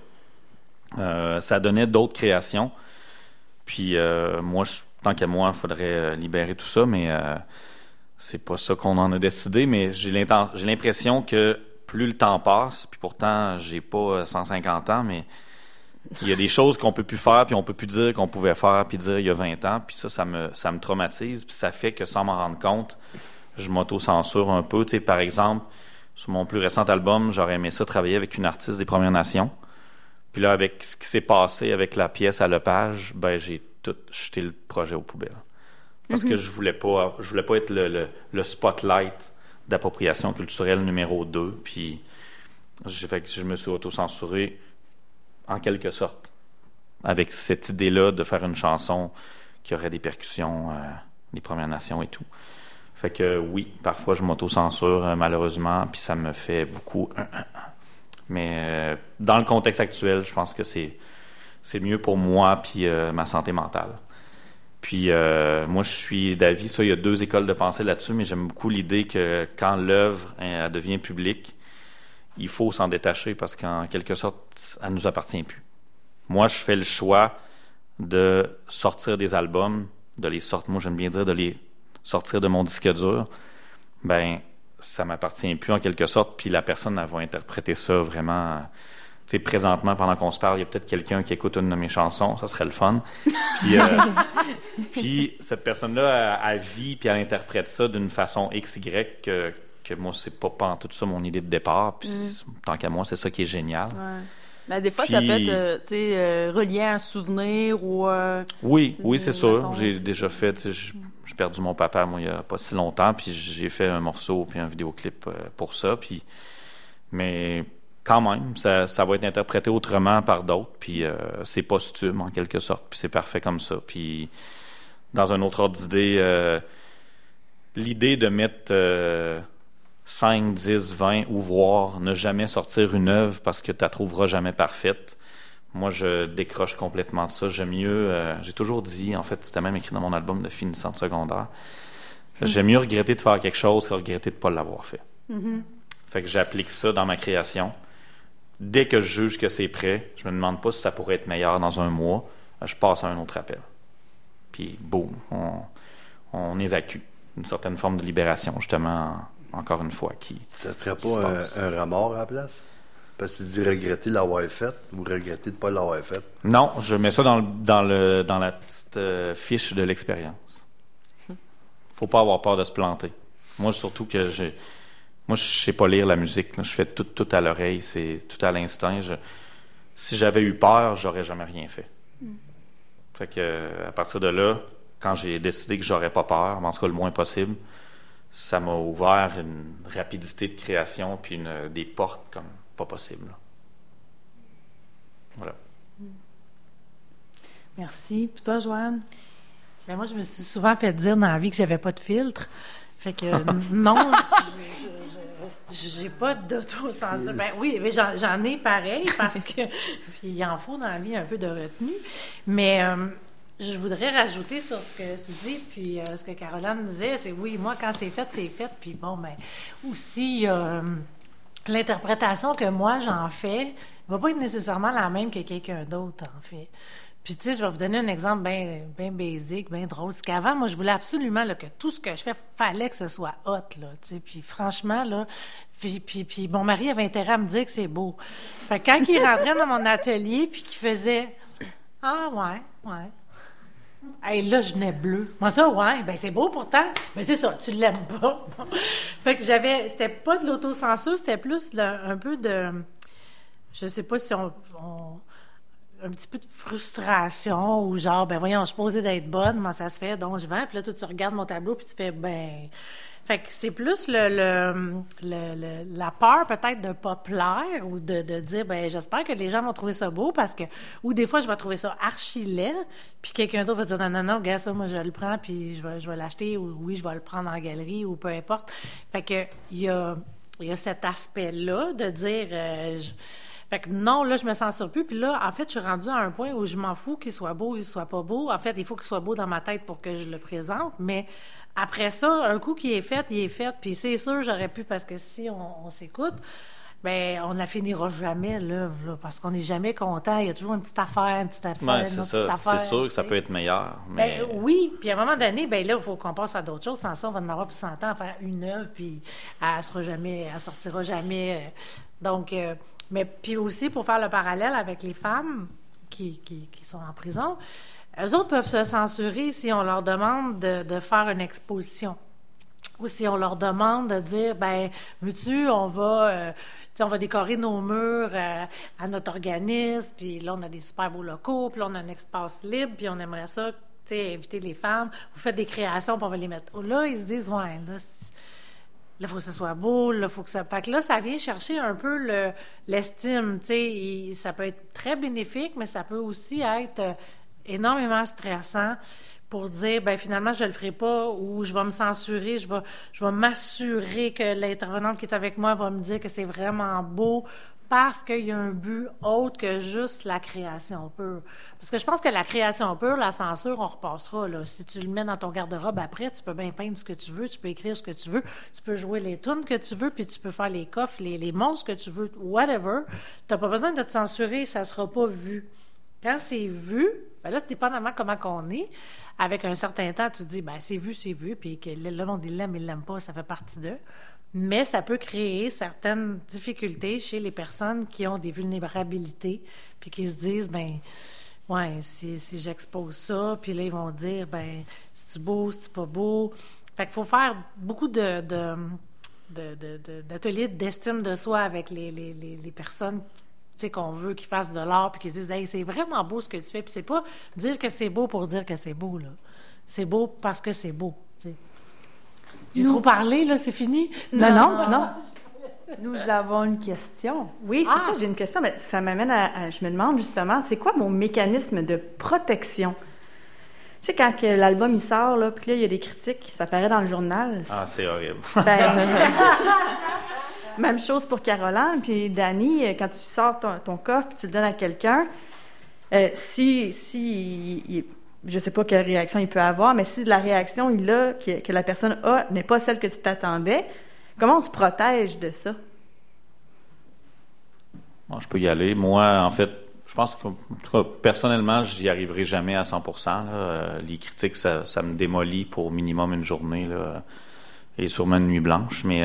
Ça donnait d'autres créations. Puis moi, tant qu'à moi, il faudrait libérer tout ça, mais c'est pas ça qu'on en a décidé. Mais j'ai l'impression que plus le temps passe, puis pourtant, j'ai pas 150 ans, mais il y a des choses qu'on peut plus faire, puis on peut plus dire qu'on pouvait faire, puis dire il y a 20 ans, puis ça me traumatise, puis ça fait que sans m'en rendre compte, je m'auto-censure un peu. Tu sais, par exemple, sur mon plus récent album, j'aurais aimé ça travailler avec une artiste des Premières Nations. Puis là, avec ce qui s'est passé avec la pièce à Lepage, ben j'ai tout jeté le projet aux poubelles. Parce que je voulais pas être le spotlight d'appropriation culturelle numéro 2, puis je me suis auto-censuré en quelque sorte avec cette idée-là de faire une chanson qui aurait des percussions des Premières Nations et tout. Fait que oui, parfois je m'auto-censure malheureusement, puis ça me fait beaucoup mais dans le contexte actuel, je pense que c'est mieux pour moi puis ma santé mentale. Puis moi, je suis d'avis, ça, il y a 2 écoles de pensée là-dessus, mais j'aime beaucoup l'idée que quand l'œuvre elle devient publique, il faut s'en détacher parce qu'en quelque sorte, elle ne nous appartient plus. Moi, je fais le choix de sortir des albums, moi j'aime bien dire de les sortir de mon disque dur. Ben, ça m'appartient plus en quelque sorte, puis la personne, elle va interpréter ça vraiment... Tu sais, présentement, pendant qu'on se parle, il y a peut-être quelqu'un qui écoute une de mes chansons, ça serait le fun. Puis, puis cette personne-là, elle vit, puis elle interprète ça d'une façon XY que moi, c'est pas en tout ça mon idée de départ. Puis tant qu'à moi, c'est ça qui est génial. Ben, des fois, Puis, ça peut être relié à un souvenir ou... oui, c'est sûr. mettons, J'ai déjà fait... J'ai perdu mon papa, moi, il n'y a pas si longtemps, puis j'ai fait un morceau puis un vidéoclip pour ça. Puis, mais quand même, ça va être interprété autrement par d'autres, puis c'est posthume, en quelque sorte, puis c'est parfait comme ça. Puis, dans un autre ordre d'idée, l'idée de mettre 5, 10, 20 ouvroirs, ne jamais sortir une œuvre parce que tu la trouveras jamais parfaite. Moi, je décroche complètement de ça. J'aime mieux... j'ai toujours dit, en fait, c'était même écrit dans mon album de finissant de secondaire, j'aime mieux regretter de faire quelque chose que regretter de ne pas l'avoir fait. Mm-hmm. Fait que j'applique ça dans ma création. Dès que je juge que c'est prêt, je me demande pas si ça pourrait être meilleur dans un mois, je passe à un autre appel. Puis, boum, on évacue une certaine forme de libération, justement, encore une fois, Ça serait pas un remords à la place? Parce que tu dis regretter de l'avoir fait ou regretter de ne pas l'avoir fait? Non, je mets ça dans la petite fiche de l'expérience. Faut pas avoir peur de se planter. Moi, surtout que je sais pas lire la musique. Là. Je fais tout à l'oreille, c'est tout à l'instinct. Si j'avais eu peur, j'aurais jamais rien fait. Fait que à partir de là, quand j'ai décidé que j'aurais pas peur, en tout cas le moins possible, ça m'a ouvert une rapidité de création puis des portes comme pas possible. Là. Voilà. Merci. Puis toi, Joanne? Ben moi, je me suis souvent fait dire dans la vie que j'avais pas de filtre. Fait que non, j'ai pas d'autocensure. Ben oui, mais j'en ai pareil parce que il en faut dans la vie un peu de retenue. Mais je voudrais rajouter sur ce que tu dis, puis ce que Caroline disait, c'est oui, moi, quand c'est fait, c'est fait. Puis bon, ben aussi, l'interprétation que moi, j'en fais va pas être nécessairement la même que quelqu'un d'autre en fait. Puis, tu sais, je vais vous donner un exemple bien basique, bien drôle. C'est qu'avant, moi, je voulais absolument là, que tout ce que je fais, fallait que ce soit hot, là, tu sais. Puis, franchement, là, puis mon mari avait intérêt à me dire que c'est beau. Fait que quand il rentrait dans mon atelier, puis qu'il faisait « Ah, ouais. » Hey, là, je venais bleu. Moi, ça, ouais, ben c'est beau pourtant. Mais c'est ça, tu l'aimes pas. Fait que c'était pas de l'autocensure, c'était plus un peu de... Je sais pas si on un petit peu de frustration ou genre, ben voyons, je suis posée d'être bonne, comment ça se fait, donc je vends, puis là, toi, tu regardes mon tableau, puis tu fais, ben... Fait que c'est plus la peur peut-être de pas plaire ou de dire, ben j'espère que les gens vont trouver ça beau parce que... Ou des fois, je vais trouver ça archi laid, puis quelqu'un d'autre va dire, non, regarde ça, moi, je le prends, puis je vais l'acheter, ou oui, je vais le prendre en galerie, ou peu importe. Fait que il y a cet aspect-là de dire... Fait que non, là, je me censure plus. Puis là, en fait, je suis rendue à un point où je m'en fous qu'il soit beau, qu'il soit pas beau. En fait, il faut qu'il soit beau dans ma tête pour que je le présente. Mais après ça, un coup qui est fait, il est fait. Puis c'est sûr, j'aurais pu, parce que si on s'écoute, ben on ne la finira jamais, là parce qu'on n'est jamais content. Il y a toujours une petite affaire, une petite affaire, une autre petite affaire. C'est sûr que ça peut être meilleur. Mais... Ben, oui, puis à un moment donné, ben là, il faut qu'on passe à d'autres choses. Sans ça, on va en avoir plus 100 ans à faire une œuvre, puis elle sortira jamais. Donc... mais puis aussi, pour faire le parallèle avec les femmes qui sont en prison, eux autres peuvent se censurer si on leur demande de faire une exposition. Ou si on leur demande de dire, ben veux-tu, on va décorer nos murs à notre organisme, puis là, on a des super beaux locaux, puis là, on a un espace libre, puis on aimerait ça, tu sais, inviter les femmes. Vous faites des créations, puis on va les mettre. Là, ils se disent, ouais, là, il faut que ce soit beau, là, faut que ça... Fait que là, ça vient chercher un peu l'estime, tu sais. Ça peut être très bénéfique, mais ça peut aussi être énormément stressant pour dire, ben finalement, je le ferai pas ou je vais me censurer, je vais m'assurer que l'intervenante qui est avec moi va me dire que c'est vraiment beau parce qu'il y a un but autre que juste la création pure. Parce que je pense que la création pure, la censure, on repassera. Là. Si tu le mets dans ton garde-robe après, tu peux bien peindre ce que tu veux, tu peux écrire ce que tu veux, tu peux jouer les tunes que tu veux, puis tu peux faire les coffres, les monstres que tu veux, whatever. Tu n'as pas besoin de te censurer, ça ne sera pas vu. Quand c'est vu, ben là, c'est dépendamment comment qu'on est. Avec un certain temps, tu te dis, ben c'est vu, puis que le monde, il l'aime, il l'aime pas, ça fait partie d'eux. Mais ça peut créer certaines difficultés chez les personnes qui ont des vulnérabilités, puis qui se disent, ben ouais, si j'expose ça, puis là, ils vont dire, ben c'est-tu beau, c'est-tu pas beau? Fait qu'il faut faire beaucoup d'ateliers d'estime de soi avec les personnes qu'on veut qu'ils fassent de l'art, puis qu'ils disent « Hey, c'est vraiment beau ce que tu fais », puis c'est pas dire que c'est beau pour dire que c'est beau, là. C'est beau parce que c'est beau, t'sais. J'ai trop parlé, là, c'est fini? Non. Nous avons une question. Oui, c'est ça, j'ai une question. Mais ça m'amène je me demande justement, c'est quoi mon mécanisme de protection? Tu sais, quand que l'album il sort, là, puis là, il y a des critiques, ça paraît dans le journal. Ah, c'est horrible. Même chose pour Caroline, puis Dani, quand tu sors ton coffre, puis tu le donnes à quelqu'un, je sais pas quelle réaction il peut avoir, mais si la réaction que la personne a n'est pas celle que tu t'attendais, comment on se protège de ça? Bon, je peux y aller. Moi, en fait, je pense que, en tout cas, personnellement, j'y arriverai jamais à 100%. Là. Les critiques, ça me démolit pour minimum une journée, là, et sûrement une nuit blanche. Mais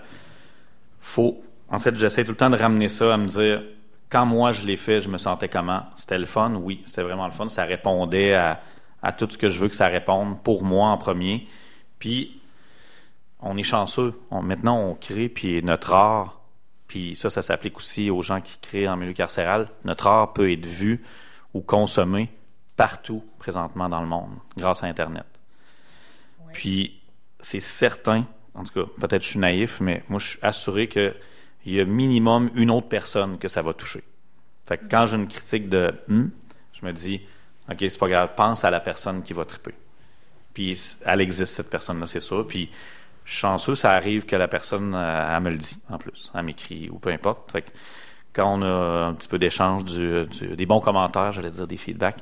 en fait, j'essaie tout le temps de ramener ça à me dire, quand moi je l'ai fait, je me sentais comment? C'était le fun? Oui, c'était vraiment le fun. Ça répondait à tout ce que je veux que ça réponde pour moi en premier. Puis, on est chanceux. Maintenant, on crée, puis notre art, puis ça s'applique aussi aux gens qui créent en milieu carcéral, notre art peut être vu ou consommé partout présentement dans le monde, grâce à Internet. Ouais. Puis, c'est certain, en tout cas, peut-être je suis naïf, mais moi, je suis assuré qu'il y a minimum une autre personne que ça va toucher. Fait que quand j'ai une critique de « je me dis « OK, c'est pas grave, pense à la personne qui va triper. » Puis, elle existe, cette personne-là, c'est sûr. Puis, chanceux, ça arrive que la personne, elle me le dit, en plus. Elle m'écrit ou peu importe. Fait que quand on a un petit peu d'échange, des bons commentaires, j'allais dire des feedbacks,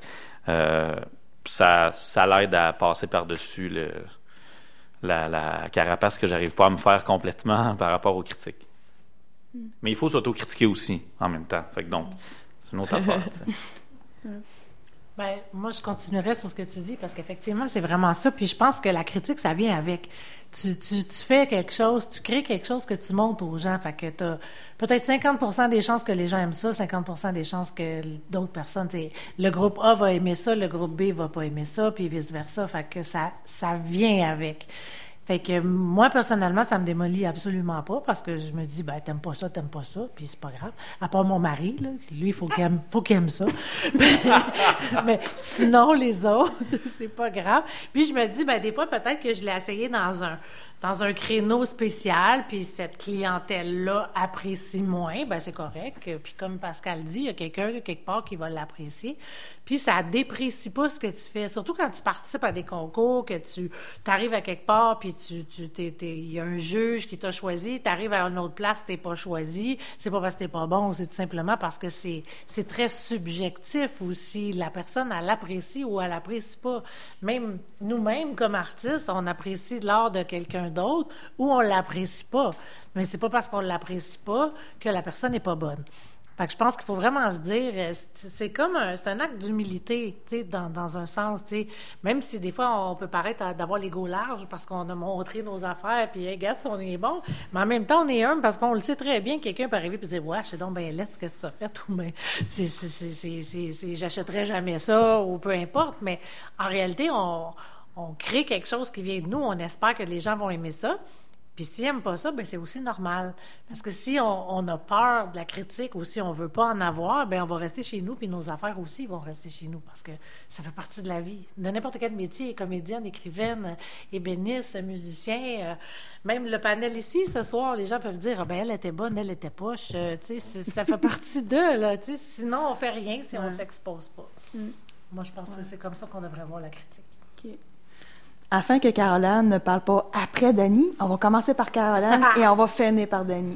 ça l'aide à passer par-dessus la carapace que j'arrive pas à me faire complètement par rapport aux critiques. Mais il faut s'autocritiquer aussi, en même temps. Fait que donc, c'est une autre affaire. Ben, moi, je continuerai sur ce que tu dis parce qu'effectivement, c'est vraiment ça. Puis je pense que la critique, ça vient avec. Tu fais quelque chose, tu crées quelque chose que tu montres aux gens. Fait que tu as peut-être 50% des chances que les gens aiment ça, 50% des chances que d'autres personnes, le groupe A va aimer ça, le groupe B va pas aimer ça, puis vice-versa. Fait que ça vient avec. Fait que moi, personnellement, ça me démolit absolument pas parce que je me dis, ben, t'aimes pas ça, puis c'est pas grave. À part mon mari, là, lui, il faut qu'il aime ça. mais sinon, les autres, c'est pas grave. Puis je me dis, ben, des fois, peut-être que je l'ai essayé dans un créneau spécial, puis cette clientèle-là apprécie moins, ben c'est correct. Puis comme Pascal dit, il y a quelqu'un quelque part qui va l'apprécier. Puis ça déprécie pas ce que tu fais. Surtout quand tu participes à des concours, que tu arrives à quelque part, puis il y a un juge qui t'a choisi, tu arrives à une autre place, t'es pas choisi. C'est pas parce que t'es pas bon, c'est tout simplement parce que c'est très subjectif aussi. La personne, elle l'apprécie ou elle l'apprécie pas. Même nous-mêmes, comme artistes, on apprécie l'art de quelqu'un d'autre ou on l'apprécie pas. Mais c'est pas parce qu'on l'apprécie pas que la personne n'est pas bonne. Fait que je pense qu'il faut vraiment se dire, c'est un acte d'humilité, tu sais, dans un sens, tu sais, même si des fois on peut paraître d'avoir l'ego large parce qu'on a montré nos affaires, puis hey, regarde si on est bon, mais en même temps on est humble parce qu'on le sait très bien, quelqu'un peut arriver et dire, ouais, c'est donc ben lettre, qu'est-ce que tu as fait, ou ben, j'achèterais jamais ça, ou peu importe, mais en réalité on crée quelque chose qui vient de nous, on espère que les gens vont aimer ça. Puis s'ils n'aiment pas ça, ben c'est aussi normal. Parce que si on a peur de la critique ou si on ne veut pas en avoir, ben on va rester chez nous, puis nos affaires aussi vont rester chez nous parce que ça fait partie de la vie. De n'importe quel métier, comédienne, écrivaine, ébéniste, musicien, même le panel ici, ce soir, les gens peuvent dire, ah ben elle était bonne, elle était poche. Tu sais, ça fait partie d'eux, là. Tu sais, sinon, on ne fait rien si on ne s'expose pas. Moi, je pense que c'est comme ça qu'on devrait voir la critique. OK. Afin que Caroline ne parle pas après Dani, on va commencer par Caroline et on va finir par Dani.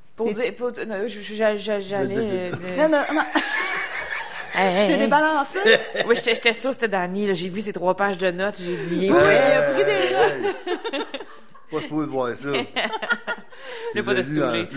J'allais... Non. Je t'ai débalancé. Oui, j'étais sûre que c'était Dani. J'ai vu ces 3 pages de notes. J'ai dit... Oui, il a pris des notes. Pas je pouvais voir ça. Le pas de stouler.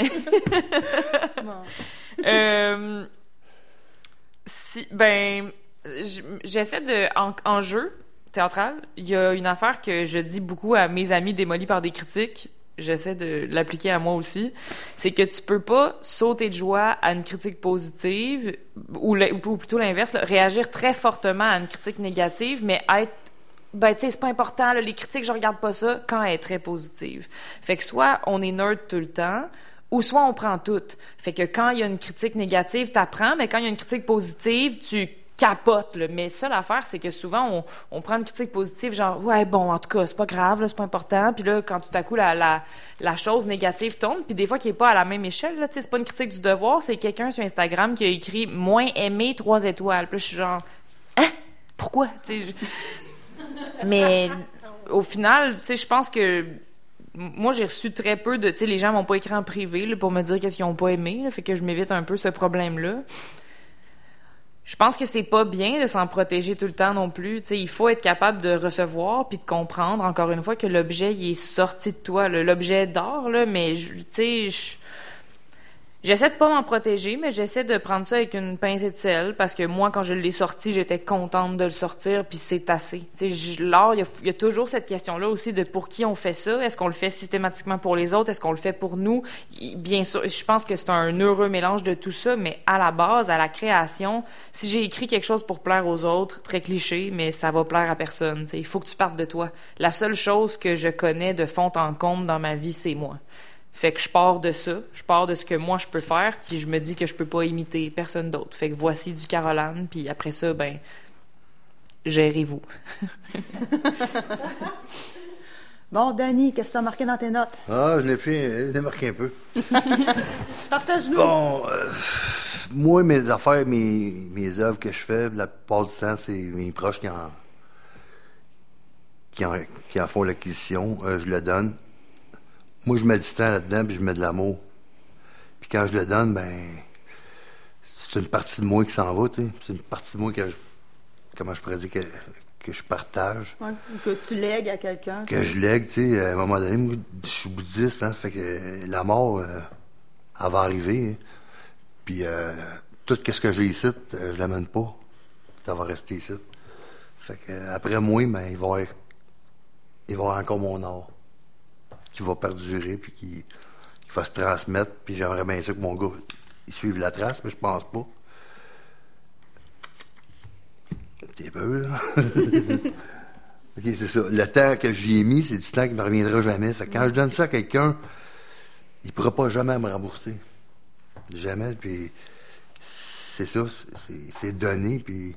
J'essaie de... En jeu théâtral, il y a une affaire que je dis beaucoup à mes amis démolis par des critiques. J'essaie de l'appliquer à moi aussi. C'est que tu peux pas sauter de joie à une critique positive ou plutôt l'inverse, là, réagir très fortement à une critique négative, mais être tu sais, c'est pas important, là, les critiques, je regarde pas ça quand elle est très positive. Fait que soit on est neutre tout le temps, ou soit on prend tout. Fait que quand il y a une critique négative, t'apprends, mais quand il y a une critique positive, tu capotes, là. Mais ça, l'affaire, c'est que souvent, on prend une critique positive, genre, ouais, bon, en tout cas, c'est pas grave, là, c'est pas important. Puis là, quand tout à coup, la chose négative tombe, puis des fois, qui est pas à la même échelle, là, tu sais, c'est pas une critique du devoir, c'est quelqu'un sur Instagram qui a écrit « moins aimé, 3 étoiles ». Puis là, je suis genre, hein? Pourquoi? Tu sais, mais au final, tu sais, je pense que moi, j'ai reçu très peu de... Tu sais, les gens m'ont pas écrit en privé là, pour me dire qu'est-ce qu'ils ont pas aimé, là, fait que je m'évite un peu ce problème-là. Je pense que c'est pas bien de s'en protéger tout le temps non plus. Tu sais, il faut être capable de recevoir puis de comprendre, encore une fois, que l'objet, il est sorti de toi. Là. L'objet d'art, là, mais, tu sais... J'essaie de pas m'en protéger, mais j'essaie de prendre ça avec une pincée de sel, parce que moi, quand je l'ai sorti, j'étais contente de le sortir, puis c'est assez. Tu sais, l'art, il y a toujours cette question-là aussi de pour qui on fait ça. Est-ce qu'on le fait systématiquement pour les autres? Est-ce qu'on le fait pour nous? Bien sûr, je pense que c'est un heureux mélange de tout ça, mais à la base, à la création, si j'ai écrit quelque chose pour plaire aux autres, très cliché, mais ça va plaire à personne. Tu sais, il faut que tu partes de toi. La seule chose que je connais de fond en comble dans ma vie, c'est moi. Fait que je pars de ça, je pars de ce que moi je peux faire, puis je me dis que je peux pas imiter personne d'autre. Fait que voici du Caroline, puis après ça, ben, gérez-vous. Bon, Dany, qu'est-ce que t'as marqué dans tes notes? Ah, je l'ai marqué un peu. Partage-nous. Bon, moi, mes affaires, mes œuvres que je fais, la plupart du temps, c'est mes proches qui en font l'acquisition. Je le donne. Moi, je mets du temps là-dedans, puis je mets de l'amour. Puis quand je le donne, ben, c'est une partie de moi qui s'en va, tu sais. C'est une partie de moi comment je pourrais dire, que je partage. Ouais, que tu lègues à quelqu'un. Que je lègue, tu sais. À un moment donné, moi, je suis bouddhiste, hein, fait que la mort, elle va arriver. Hein. Puis tout ce que j'ai ici, je l'amène pas. Ça va rester ici. Fait que après moi, ben, il va y avoir encore mon art qui va perdurer, puis qui va se transmettre, puis j'aimerais bien ça que mon gars, il suive la trace, mais je pense pas. T'es peu, là. OK, c'est ça. Le temps que j'y ai mis, c'est du temps qui me reviendra jamais. Fait que quand je donne ça à quelqu'un, il pourra pas jamais me rembourser. Jamais, puis c'est ça, c'est donné, puis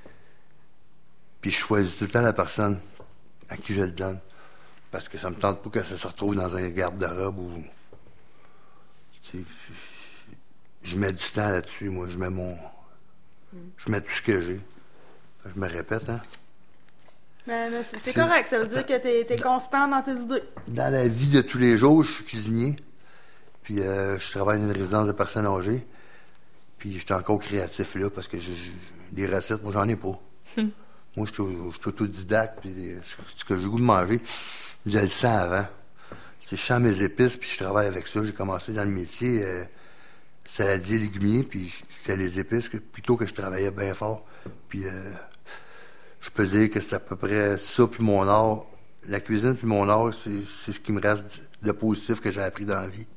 je choisis tout le temps la personne à qui je le donne. Parce que ça me tente pas que ça se retrouve dans un garde-robe où... Tu sais, je mets du temps là-dessus, moi. Je mets tout ce que j'ai. Je me répète, hein. Mais c'est correct. Ça veut dire que t'es constant dans tes idées. Dans la vie de tous les jours, je suis cuisinier. Puis je travaille dans une résidence de personnes âgées. Puis je suis encore créatif là parce que des recettes, moi, j'en ai pas. Moi, je suis autodidacte. Puis ce que j'ai le goût de manger... Je le sens avant. Je sens mes épices, puis je travaille avec ça. J'ai commencé dans le métier saladier, légumier, puis c'était les épices plutôt que je travaillais bien fort. Puis je peux dire que c'est à peu près ça, puis mon art. La cuisine, puis mon art, c'est ce qui me reste de positif que j'ai appris dans la vie.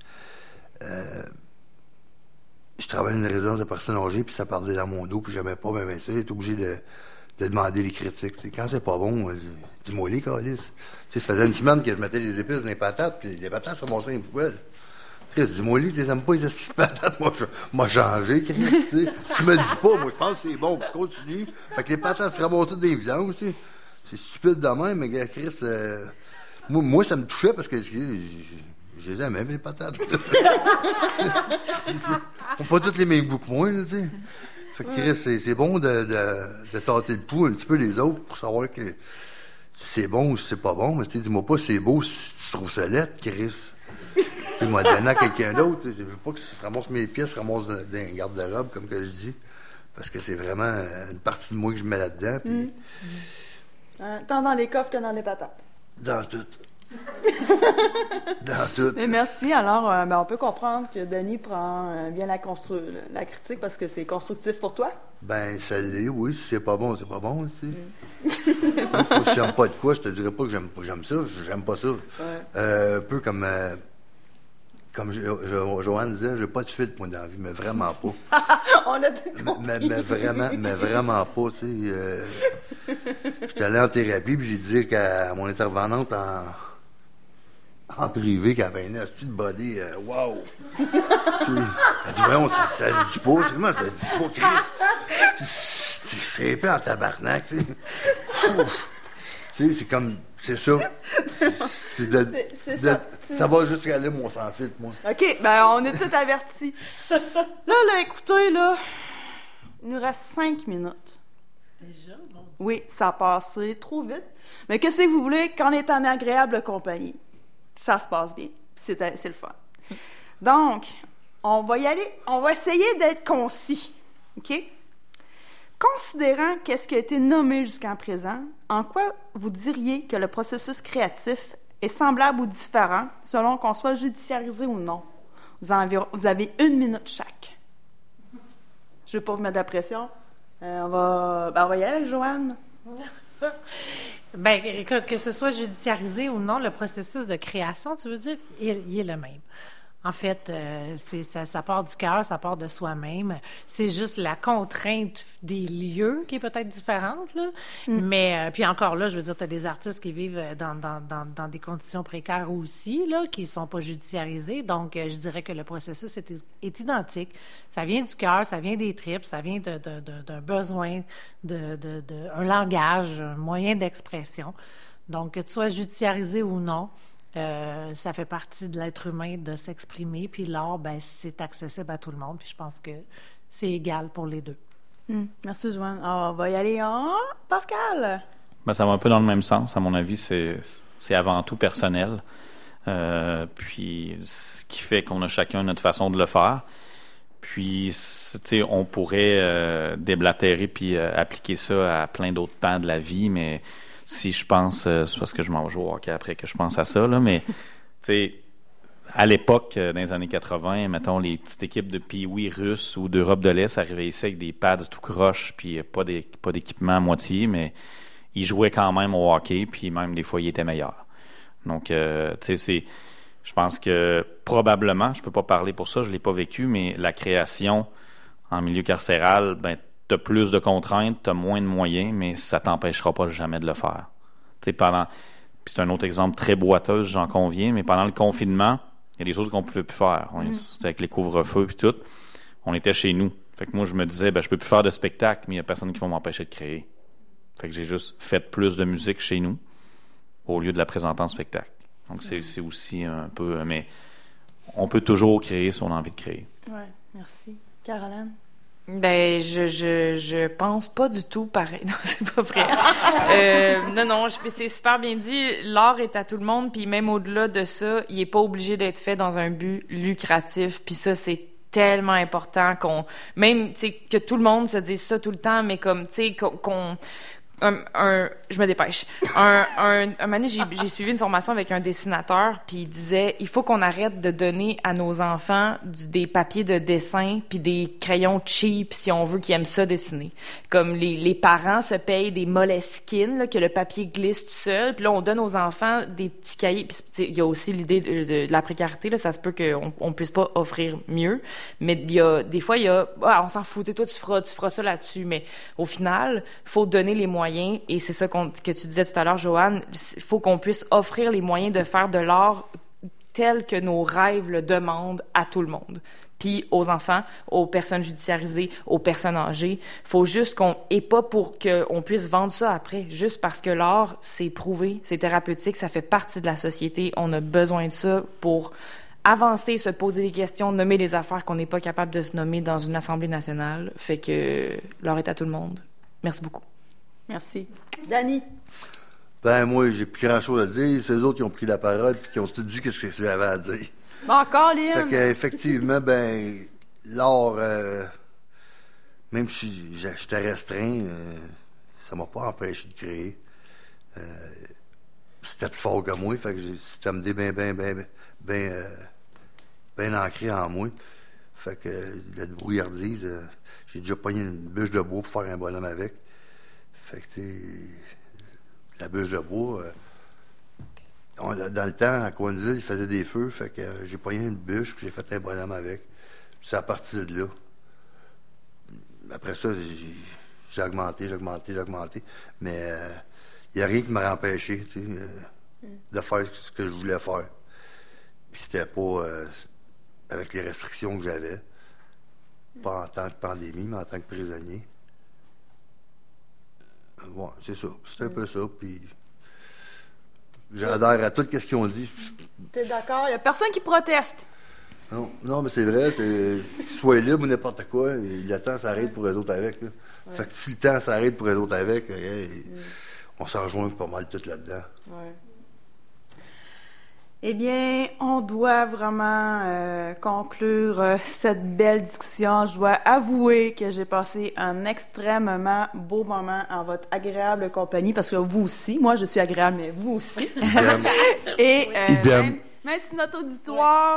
Je travaille dans une résidence de personnes âgées, puis ça parlait dans mon dos, puis j'aimais pas bien ça. J'étais obligé de demander les critiques. T'sais. Quand c'est pas bon, dis-moi les calices. Ça faisait une semaine que je mettais les épices dans les patates, puis les patates, ça montait dans les poubelles. Dis-moi les, t'aimes pas les petites patates, moi changé, Chris, tu sais. Tu me le dis pas, moi je pense que c'est bon, puis je continue. Fait que les patates se remontent toutes dans les vidanges, tu sais. C'est stupide de même, mais Chris, moi ça me touchait parce que je les aimais, les patates. Ils ont pas toutes les mêmes goûts que moi, là, tu sais. Fait que Chris, c'est bon de tâter le pouls un petit peu les autres pour savoir que c'est bon ou si c'est pas bon. Mais tu sais, dis-moi pas c'est beau si tu trouves ça laid, Chris. Tu m'as donné à quelqu'un d'autre. Je veux pas que ça se ramasse mes pièces, se ramasse dans un garde-robe, comme que je dis. Parce que c'est vraiment une partie de moi que je mets là-dedans. Puis... tant dans les coffres que dans les patates. Dans tout. Dans tout. Mais merci. Alors, on peut comprendre que Dany prend bien la critique parce que c'est constructif pour toi. Ben, ça l'est, oui. Si c'est pas bon, c'est pas bon, aussi. Moi, si j'aime pas de quoi, je te dirais pas que j'aime ça. J'aime pas ça. Ouais. Un peu comme Joanne disait, j'ai pas de filtre, moi, dans la vie, mais vraiment pas. On a tout compris. mais vraiment pas, tu sais. J'étais allé en thérapie, puis j'ai dit à mon intervenante en privé qu'elle avait une hostie de body. Wow! Tu sais, elle dit, voyons, ça se dit pas. C'est comment ça se dit pas, Chris? C'est shapé en tabarnak, tu sais. Ouf. Tu sais, c'est comme... C'est ça. C'est ça. Ça va jusqu'à là, mon sans filtre, moi. OK, ben on est tous avertis. Là, écoutez, là, il nous reste 5 minutes. Déjà? Bon. Oui, ça a passé trop vite. Mais qu'est-ce que vous voulez quand on est en agréable compagnie? Ça se passe bien. C'est le fun. Donc, on va y aller. On va essayer d'être concis. OK? Considérant qu'est-ce qui a été nommé jusqu'à présent, en quoi vous diriez que le processus créatif est semblable ou différent selon qu'on soit judiciarisé ou non? Vous avez 1 minute chaque. Je ne vais pas vous mettre de la pression. On va y aller avec Joanne. Bien, que ce soit judiciarisé ou non, le processus de création, tu veux dire, il est le même. En fait, ça part du cœur, ça part de soi-même. C'est juste la contrainte des lieux qui est peut-être différente, là. Mais, puis encore là, je veux dire, tu as des artistes qui vivent dans des conditions précaires aussi, là, qui ne sont pas judiciarisés. Donc, je dirais que le processus est identique. Ça vient du cœur, ça vient des tripes, ça vient d'un besoin, un langage, un moyen d'expression. Donc, que tu sois judiciarisé ou non, ça fait partie de l'être humain de s'exprimer, puis l'art, ben, c'est accessible à tout le monde, puis je pense que c'est égal pour les deux. Merci, Joanne. On va y aller en Pascal. Ben, ça va un peu dans le même sens. À mon avis, c'est avant tout personnel. Puis, ce qui fait qu'on a chacun notre façon de le faire. Puis, tu sais, on pourrait déblatérer puis appliquer ça à plein d'autres pans de la vie, mais si je pense, c'est parce que je m'en vais jouer au hockey après que je pense à ça, là, mais tu sais, à l'époque, dans les années 80, mettons, les petites équipes de pee-wee russes ou d'Europe de l'Est arrivaient ici avec des pads tout croche, puis pas d'équipement à moitié, mais ils jouaient quand même au hockey, puis même des fois, ils étaient meilleurs. Donc, tu sais, je pense que probablement, je peux pas parler pour ça, je l'ai pas vécu, mais la création en milieu carcéral, ben, t'as plus de contraintes, t'as moins de moyens, mais ça t'empêchera pas jamais de le faire. Tu sais, puis c'est un autre exemple très boiteux, j'en conviens, mais pendant le confinement, il y a des choses qu'on pouvait plus faire. Avec les couvre-feux puis tout, on était chez nous. Fait que moi, je me disais, ben, je peux plus faire de spectacle, mais il y a personne qui va m'empêcher de créer. Fait que j'ai juste fait plus de musique chez nous au lieu de la présenter en spectacle. Donc, c'est aussi un peu... Mais on peut toujours créer si on a envie de créer. Oui, merci. Caroline? Ben, je pense pas du tout pareil. Non, c'est pas vrai. Non, c'est super bien dit. L'art est à tout le monde, puis même au-delà de ça, il est pas obligé d'être fait dans un but lucratif. Puis ça, c'est tellement important même, tu sais, que tout le monde se dise ça tout le temps, mais comme, tu sais, je me dépêche. Un moment donné, j'ai suivi une formation avec un dessinateur, puis il disait, il faut qu'on arrête de donner à nos enfants des papiers de dessin puis des crayons cheap si on veut qu'ils aiment ça dessiner. Comme les parents se payent des Moleskine, là, que le papier glisse tout seul, puis là, on donne aux enfants des petits cahiers. Puis il y a aussi l'idée de la précarité, là, ça se peut qu'on puisse pas offrir mieux, mais des fois, on s'en fout, tu sais, toi, tu feras ça là-dessus, mais au final, faut donner les moyens. Et c'est ça que tu disais tout à l'heure, Joanne, il faut qu'on puisse offrir les moyens de faire de l'art tel que nos rêves le demandent à tout le monde. Puis aux enfants, aux personnes judiciarisées, aux personnes âgées. Il faut juste et pas pour qu'on puisse vendre ça après, juste parce que l'art, c'est prouvé, c'est thérapeutique, ça fait partie de la société. On a besoin de ça pour avancer, se poser des questions, nommer des affaires qu'on n'est pas capable de se nommer dans une Assemblée nationale. Fait que l'art est à tout le monde. Merci beaucoup. Merci. Dany? Ben, moi, j'ai plus grand-chose à dire. C'est eux autres qui ont pris la parole et qui ont tout dit ce que j'avais à dire. Bon, encore, Lynn? Fait qu'effectivement, ben, l'art, même si j'étais restreint, ça m'a pas empêché de créer. C'était plus fort que moi, fait que c'était me dit bien ancré en moi. Fait que la débrouillardise, j'ai déjà pogné une bûche de bois pour faire un bonhomme avec. Fait que, tu sais, la bûche de bois, dans le temps, à Coinsville, ils faisaient des feux, fait que j'ai pogné une bûche, puis j'ai fait un bonhomme avec. Puis c'est à partir de là. Après ça, j'ai augmenté. Mais il n'y a rien qui m'a empêché, tu sais, de faire ce que je voulais faire. Puis c'était pas avec les restrictions que j'avais. Pas en tant que pandémie, mais en tant que prisonnier. Ouais, c'est ça. C'est un peu ça. Puis j'adhère à tout ce qu'ils ont dit. T'es d'accord? Il n'y a personne qui proteste. Non, mais c'est vrai. Sois libre ou n'importe quoi. Le temps s'arrête pour eux autres avec. Là. Ouais. Fait que si le temps s'arrête pour eux autres avec, on s'en rejoint pas mal tout là-dedans. Ouais. Eh bien, on doit vraiment conclure cette belle discussion. Je dois avouer que j'ai passé un extrêmement beau moment en votre agréable compagnie, parce que vous aussi, moi je suis agréable, mais vous aussi. Et même si notre auditoire,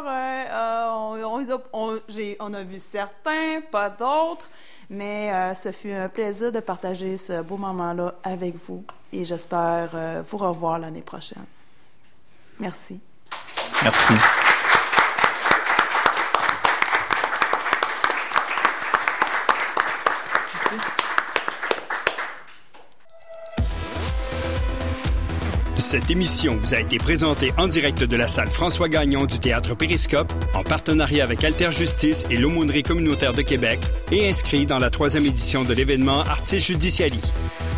on a vu certains, pas d'autres, mais ce fut un plaisir de partager ce beau moment-là avec vous. Et j'espère vous revoir l'année prochaine. Merci. Merci. Cette émission vous a été présentée en direct de la salle François Gagnon du Théâtre Périscope, en partenariat avec Alter Justice et l'Aumônerie communautaire de Québec, et inscrit dans la 3e édition de l'événement Artis Judiciali.